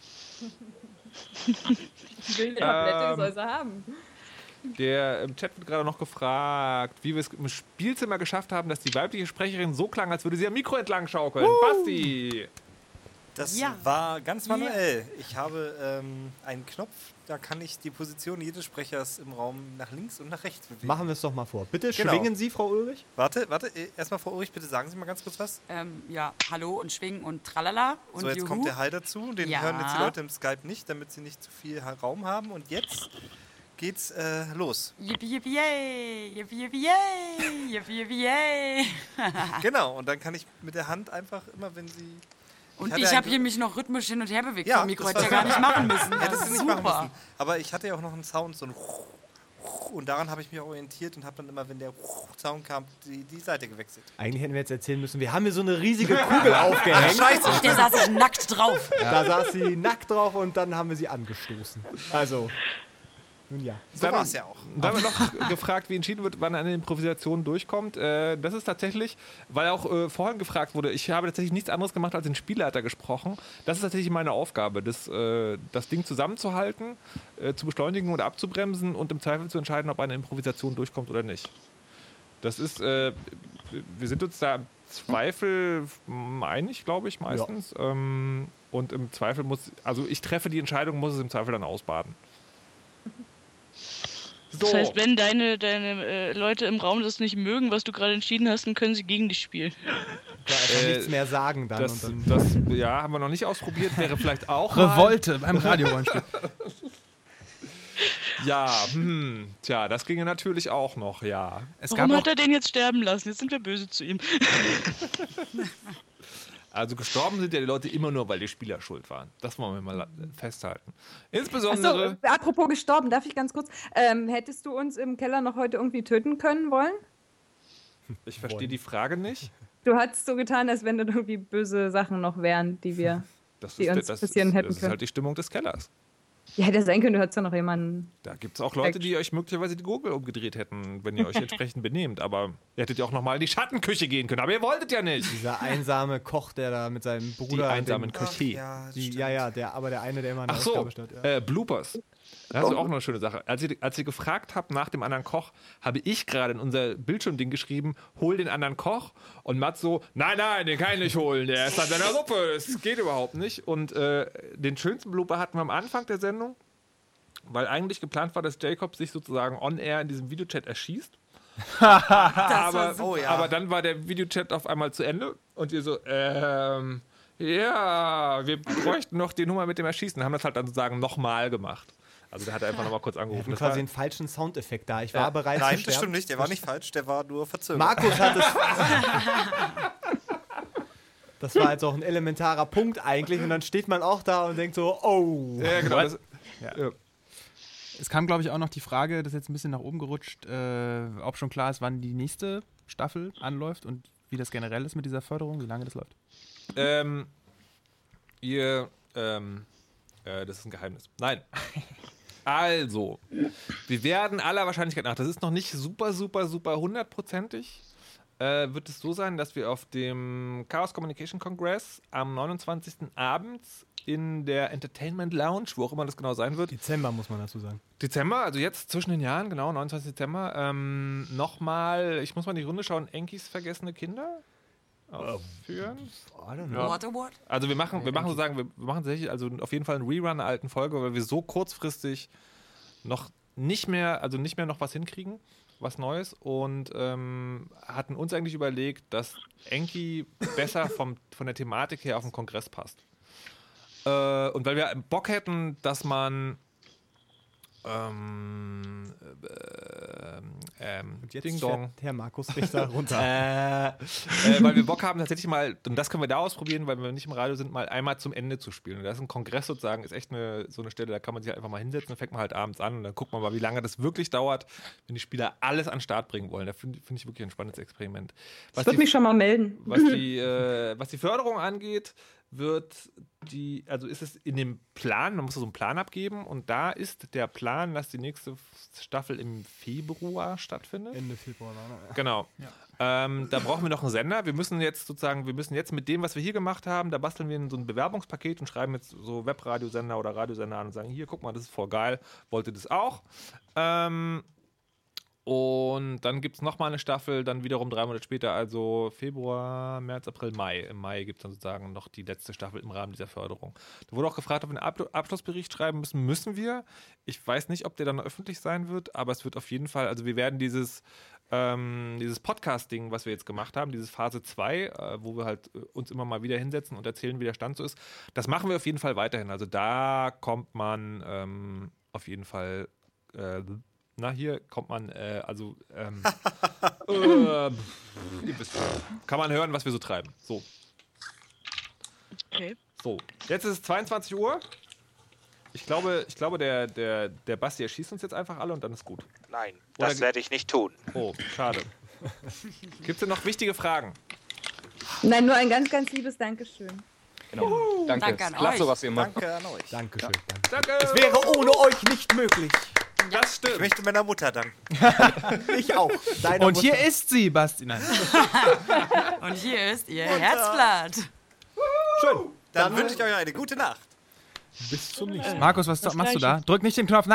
S5: Ich will die Tablette,
S1: Ähm,
S5: soll sie haben.
S1: Der im Chat wird gerade noch gefragt, wie wir es im Spielzimmer geschafft haben, dass die weibliche Sprecherin so klang, als würde sie am Mikro entlang schaukeln. Basti!
S8: Das
S3: Ja.
S8: war ganz manuell. Ich habe ähm, einen Knopf, da kann ich die Position jedes Sprechers im Raum nach links und nach rechts bewegen.
S4: Machen wir es doch mal vor. Bitte
S8: Genau.
S4: schwingen Sie, Frau Ulrich.
S8: Warte, warte, äh, erstmal Frau Ulrich, bitte sagen Sie mal ganz kurz was.
S3: Ähm, ja, hallo und schwingen und tralala und
S8: so, jetzt
S3: juhu.
S8: kommt der Hall dazu. Den
S3: Ja.
S8: hören jetzt die Leute im Skype nicht, damit sie nicht zu viel Raum haben. Und jetzt geht's äh, los.
S3: Yippie, yippie, yay! Yippie, yippie, yay! Yippie, yippie, yay!
S8: Genau, und dann kann ich mit der Hand einfach immer, wenn sie...
S3: Und
S8: hatte
S3: ich
S8: ein-
S3: habe hier mich noch rhythmisch hin und her bewegt
S8: Ja,
S3: vom Mikro.
S8: das
S3: Hätte ich ja
S8: war-
S3: gar nicht machen müssen.
S8: Hättest
S3: Das
S8: du
S3: ist
S8: nicht machen
S3: super.
S8: müssen. Aber ich hatte ja auch noch einen Sound, so ein und daran habe ich mich orientiert und habe dann immer, wenn der Sound kam, die, die Seite gewechselt.
S4: Eigentlich hätten wir jetzt erzählen müssen, wir haben hier so eine riesige Kugel aufgehängt.
S8: Scheiße!
S3: Der saß ich nackt drauf.
S4: Da saß sie nackt drauf und dann haben wir sie angestoßen. Also, nun ja.
S8: So war es ja auch.
S1: Da haben wir noch gefragt, wie entschieden wird, wann eine Improvisation durchkommt. Äh, das ist tatsächlich, weil auch äh, vorhin gefragt wurde, ich habe tatsächlich nichts anderes gemacht, als den Spielleiter gesprochen. Das ist tatsächlich meine Aufgabe, das, äh, das Ding zusammenzuhalten, äh, zu beschleunigen oder abzubremsen und im Zweifel zu entscheiden, ob eine Improvisation durchkommt oder nicht. Das ist, äh, wir sind uns da im Zweifel einig, glaube ich, meistens. Ähm, und im Zweifel muss, also ich treffe die Entscheidung, muss es im Zweifel dann ausbaden. So.
S9: Das heißt, wenn deine, deine äh, Leute im Raum das nicht mögen, was du gerade entschieden hast, dann können sie gegen dich spielen.
S4: Da einfach
S1: Äh,
S4: nichts mehr sagen dann.
S1: Das,
S4: und dann
S1: das, ja, haben wir noch nicht ausprobiert, wäre vielleicht auch mal.
S7: Revolte beim Radiorollenspiel.
S1: Ja, hm, tja, das ginge natürlich auch noch, ja.
S7: Es
S9: Warum
S7: gab
S9: hat
S7: auch,
S9: er den jetzt sterben lassen? Jetzt sind wir böse zu ihm.
S1: Also gestorben sind ja die Leute immer nur, weil die Spieler schuld waren. Das wollen wir mal la- festhalten.
S5: Achso,
S1: Insbesondere,
S5: apropos gestorben, darf ich ganz kurz? Ähm, hättest du uns im Keller noch heute irgendwie töten können wollen?
S1: ich verstehe die Frage nicht.
S5: Du hattest so getan, als wenn da irgendwie böse Sachen noch wären, die wir.
S1: Das
S5: Die
S1: ist,
S5: uns
S1: das,
S5: passieren
S1: ist,
S5: hätten
S1: das ist
S5: können.
S1: halt die Stimmung des Kellers.
S5: Ja, hätte sein können, du hättest ja noch jemanden.
S1: Da gibt es auch Leute, die euch möglicherweise die Gurgel umgedreht hätten, wenn ihr euch entsprechend benehmt. Aber ihr hättet ja auch nochmal in die Schattenküche gehen können. Aber ihr wolltet ja nicht.
S4: dieser einsame Koch, der da mit seinem Bruder.
S1: Die einsamen
S4: dem-
S1: Köche.
S8: Ja,
S4: Die,
S8: stimmt.
S4: ja, ja, der, aber der eine, der immer eine
S1: Ach so,
S4: Ausgabe statt. Ja.
S1: äh, Bloopers. Das ist auch noch eine schöne Sache. Als ihr, als ihr gefragt habt nach dem anderen Koch, habe ich gerade in unser Bildschirmding geschrieben, hol den anderen Koch. Und Mats so, nein, nein, den kann ich nicht holen. Der ist an seiner Suppe. Das geht überhaupt nicht. Und äh, den schönsten Blooper hatten wir am Anfang der Sendung, weil eigentlich geplant war, dass Jacob sich sozusagen on-air in diesem Videochat erschießt. aber,
S8: Oh ja.
S1: aber dann war der Videochat auf einmal zu Ende und ihr so, ähm, ja, wir bräuchten noch die Nummer mit dem Erschießen. Haben das halt dann sozusagen nochmal gemacht. Also der hat einfach nochmal kurz
S4: Wir
S1: angerufen.
S4: hatten
S1: Das
S4: quasi
S1: war,
S4: einen falschen Soundeffekt da. Ich war
S1: Ja.
S4: bereit
S8: Nein,
S4: zu
S8: das
S4: sterben.
S8: stimmt nicht. Der war nicht falsch, der war nur verzögert.
S4: Markus hat es. Das war jetzt auch ein elementarer Punkt eigentlich. Und dann steht man auch da und denkt so, oh.
S1: ja, genau. Das, ja.
S7: es kam, glaube ich, auch noch die Frage, das ist jetzt ein bisschen nach oben gerutscht, äh, ob schon klar ist, wann die nächste Staffel anläuft und wie das generell ist mit dieser Förderung, wie lange das läuft.
S1: Ähm, ihr, ähm, äh, das ist ein Geheimnis. Nein. Also, wir werden aller Wahrscheinlichkeit nach, das ist noch nicht super, super, super hundertprozentig, äh, wird es so sein, dass wir auf dem Chaos Communication Congress am neunundzwanzigsten abends in der Entertainment Lounge, wo auch immer das genau sein wird,
S4: Dezember muss man dazu sagen.
S1: Dezember, also jetzt zwischen den Jahren, genau, neunundzwanzigsten Dezember, ähm, nochmal, ich muss mal in die Runde schauen, Enkis vergessene Kinder aufführen.
S4: I don't know.
S1: Ja.
S3: What a what?
S1: Also wir machen, wir machen sozusagen, wir machen tatsächlich also auf jeden Fall einen Rerun einer alten Folge, weil wir so kurzfristig noch nicht mehr, also nicht mehr noch was hinkriegen, was Neues und ähm, hatten uns eigentlich überlegt, dass Enki besser vom, von der Thematik her auf den Kongress passt. Äh, und weil wir Bock hätten, dass man ähm, äh, ähm,
S4: Und jetzt
S1: Ding Dong.
S4: fährt Herr Markus Richter runter.
S1: Äh, äh, weil wir Bock haben, tatsächlich mal, und das können wir da ausprobieren, weil wir nicht im Radio sind, mal einmal zum Ende zu spielen. Und das ist ein Kongress sozusagen, ist echt eine, so eine Stelle, da kann man sich halt einfach mal hinsetzen, dann fängt man halt abends an und dann guckt man mal, wie lange das wirklich dauert, wenn die Spieler alles an den Start bringen wollen. Da finde find ich wirklich ein spannendes Experiment. Was
S5: Ich würde
S1: die,
S5: mich schon mal melden.
S1: was die, äh, was die Förderung angeht, wird die, also ist es in dem Plan, man muss so einen Plan abgeben und da ist der Plan, dass die nächste Staffel im Februar stattfindet.
S4: Ende Februar. Ne?
S1: Genau. Ähm, da brauchen wir noch einen Sender. Wir müssen jetzt sozusagen, wir müssen jetzt mit dem, was wir hier gemacht haben, da basteln wir so ein Bewerbungspaket und schreiben jetzt so Webradiosender oder Radiosender an und sagen, hier, guck mal, das ist voll geil, wollt ihr das auch? Ähm, und dann gibt es nochmal eine Staffel, dann wiederum drei Monate später, also Februar, März, April, Mai. Im Mai gibt es dann sozusagen noch die letzte Staffel im Rahmen dieser Förderung. Da wurde auch gefragt, ob wir einen Ab- Abschlussbericht schreiben müssen. Müssen wir. Ich weiß nicht, ob der dann öffentlich sein wird, aber es wird auf jeden Fall, also wir werden dieses, ähm, dieses Podcast-Ding, was wir jetzt gemacht haben, dieses Phase zwei, äh, wo wir halt äh, uns immer mal wieder hinsetzen und erzählen, wie der Stand so ist, das machen wir auf jeden Fall weiterhin. Also da kommt man ähm, auf jeden Fall äh, na, hier kommt man, äh, also, ähm, äh, ihr wisst, kann man hören, was wir so treiben. So.
S9: Okay.
S1: So. Jetzt ist es zweiundzwanzig Uhr. Ich glaube, ich glaube der, der, der Basti erschießt uns jetzt einfach alle und dann ist gut.
S10: Nein,
S1: Oder
S10: das
S1: ge-
S10: werde ich nicht tun.
S1: Oh, schade. Gibt es denn noch wichtige Fragen?
S5: Nein, nur ein ganz, ganz liebes Dankeschön.
S6: Genau. Danke.
S3: Danke an
S6: Klasse,
S3: euch.
S6: was ihr macht.
S8: Danke an euch.
S4: Dankeschön.
S1: Danke!
S4: Es wäre ohne euch nicht möglich.
S1: Das stimmt.
S8: Ich möchte meiner Mutter danken.
S4: Ich auch. Deiner
S7: Und
S4: Mutter.
S7: hier ist sie, Basti. Nein.
S3: Und hier ist ihr Herzblatt.
S4: Schön.
S8: Dann wünsche ich euch eine gute Nacht.
S4: Bis zum nächsten Mal.
S7: Markus, was
S9: Das
S7: machst du
S9: Gleiche.
S7: da? Drück nicht den Knopf.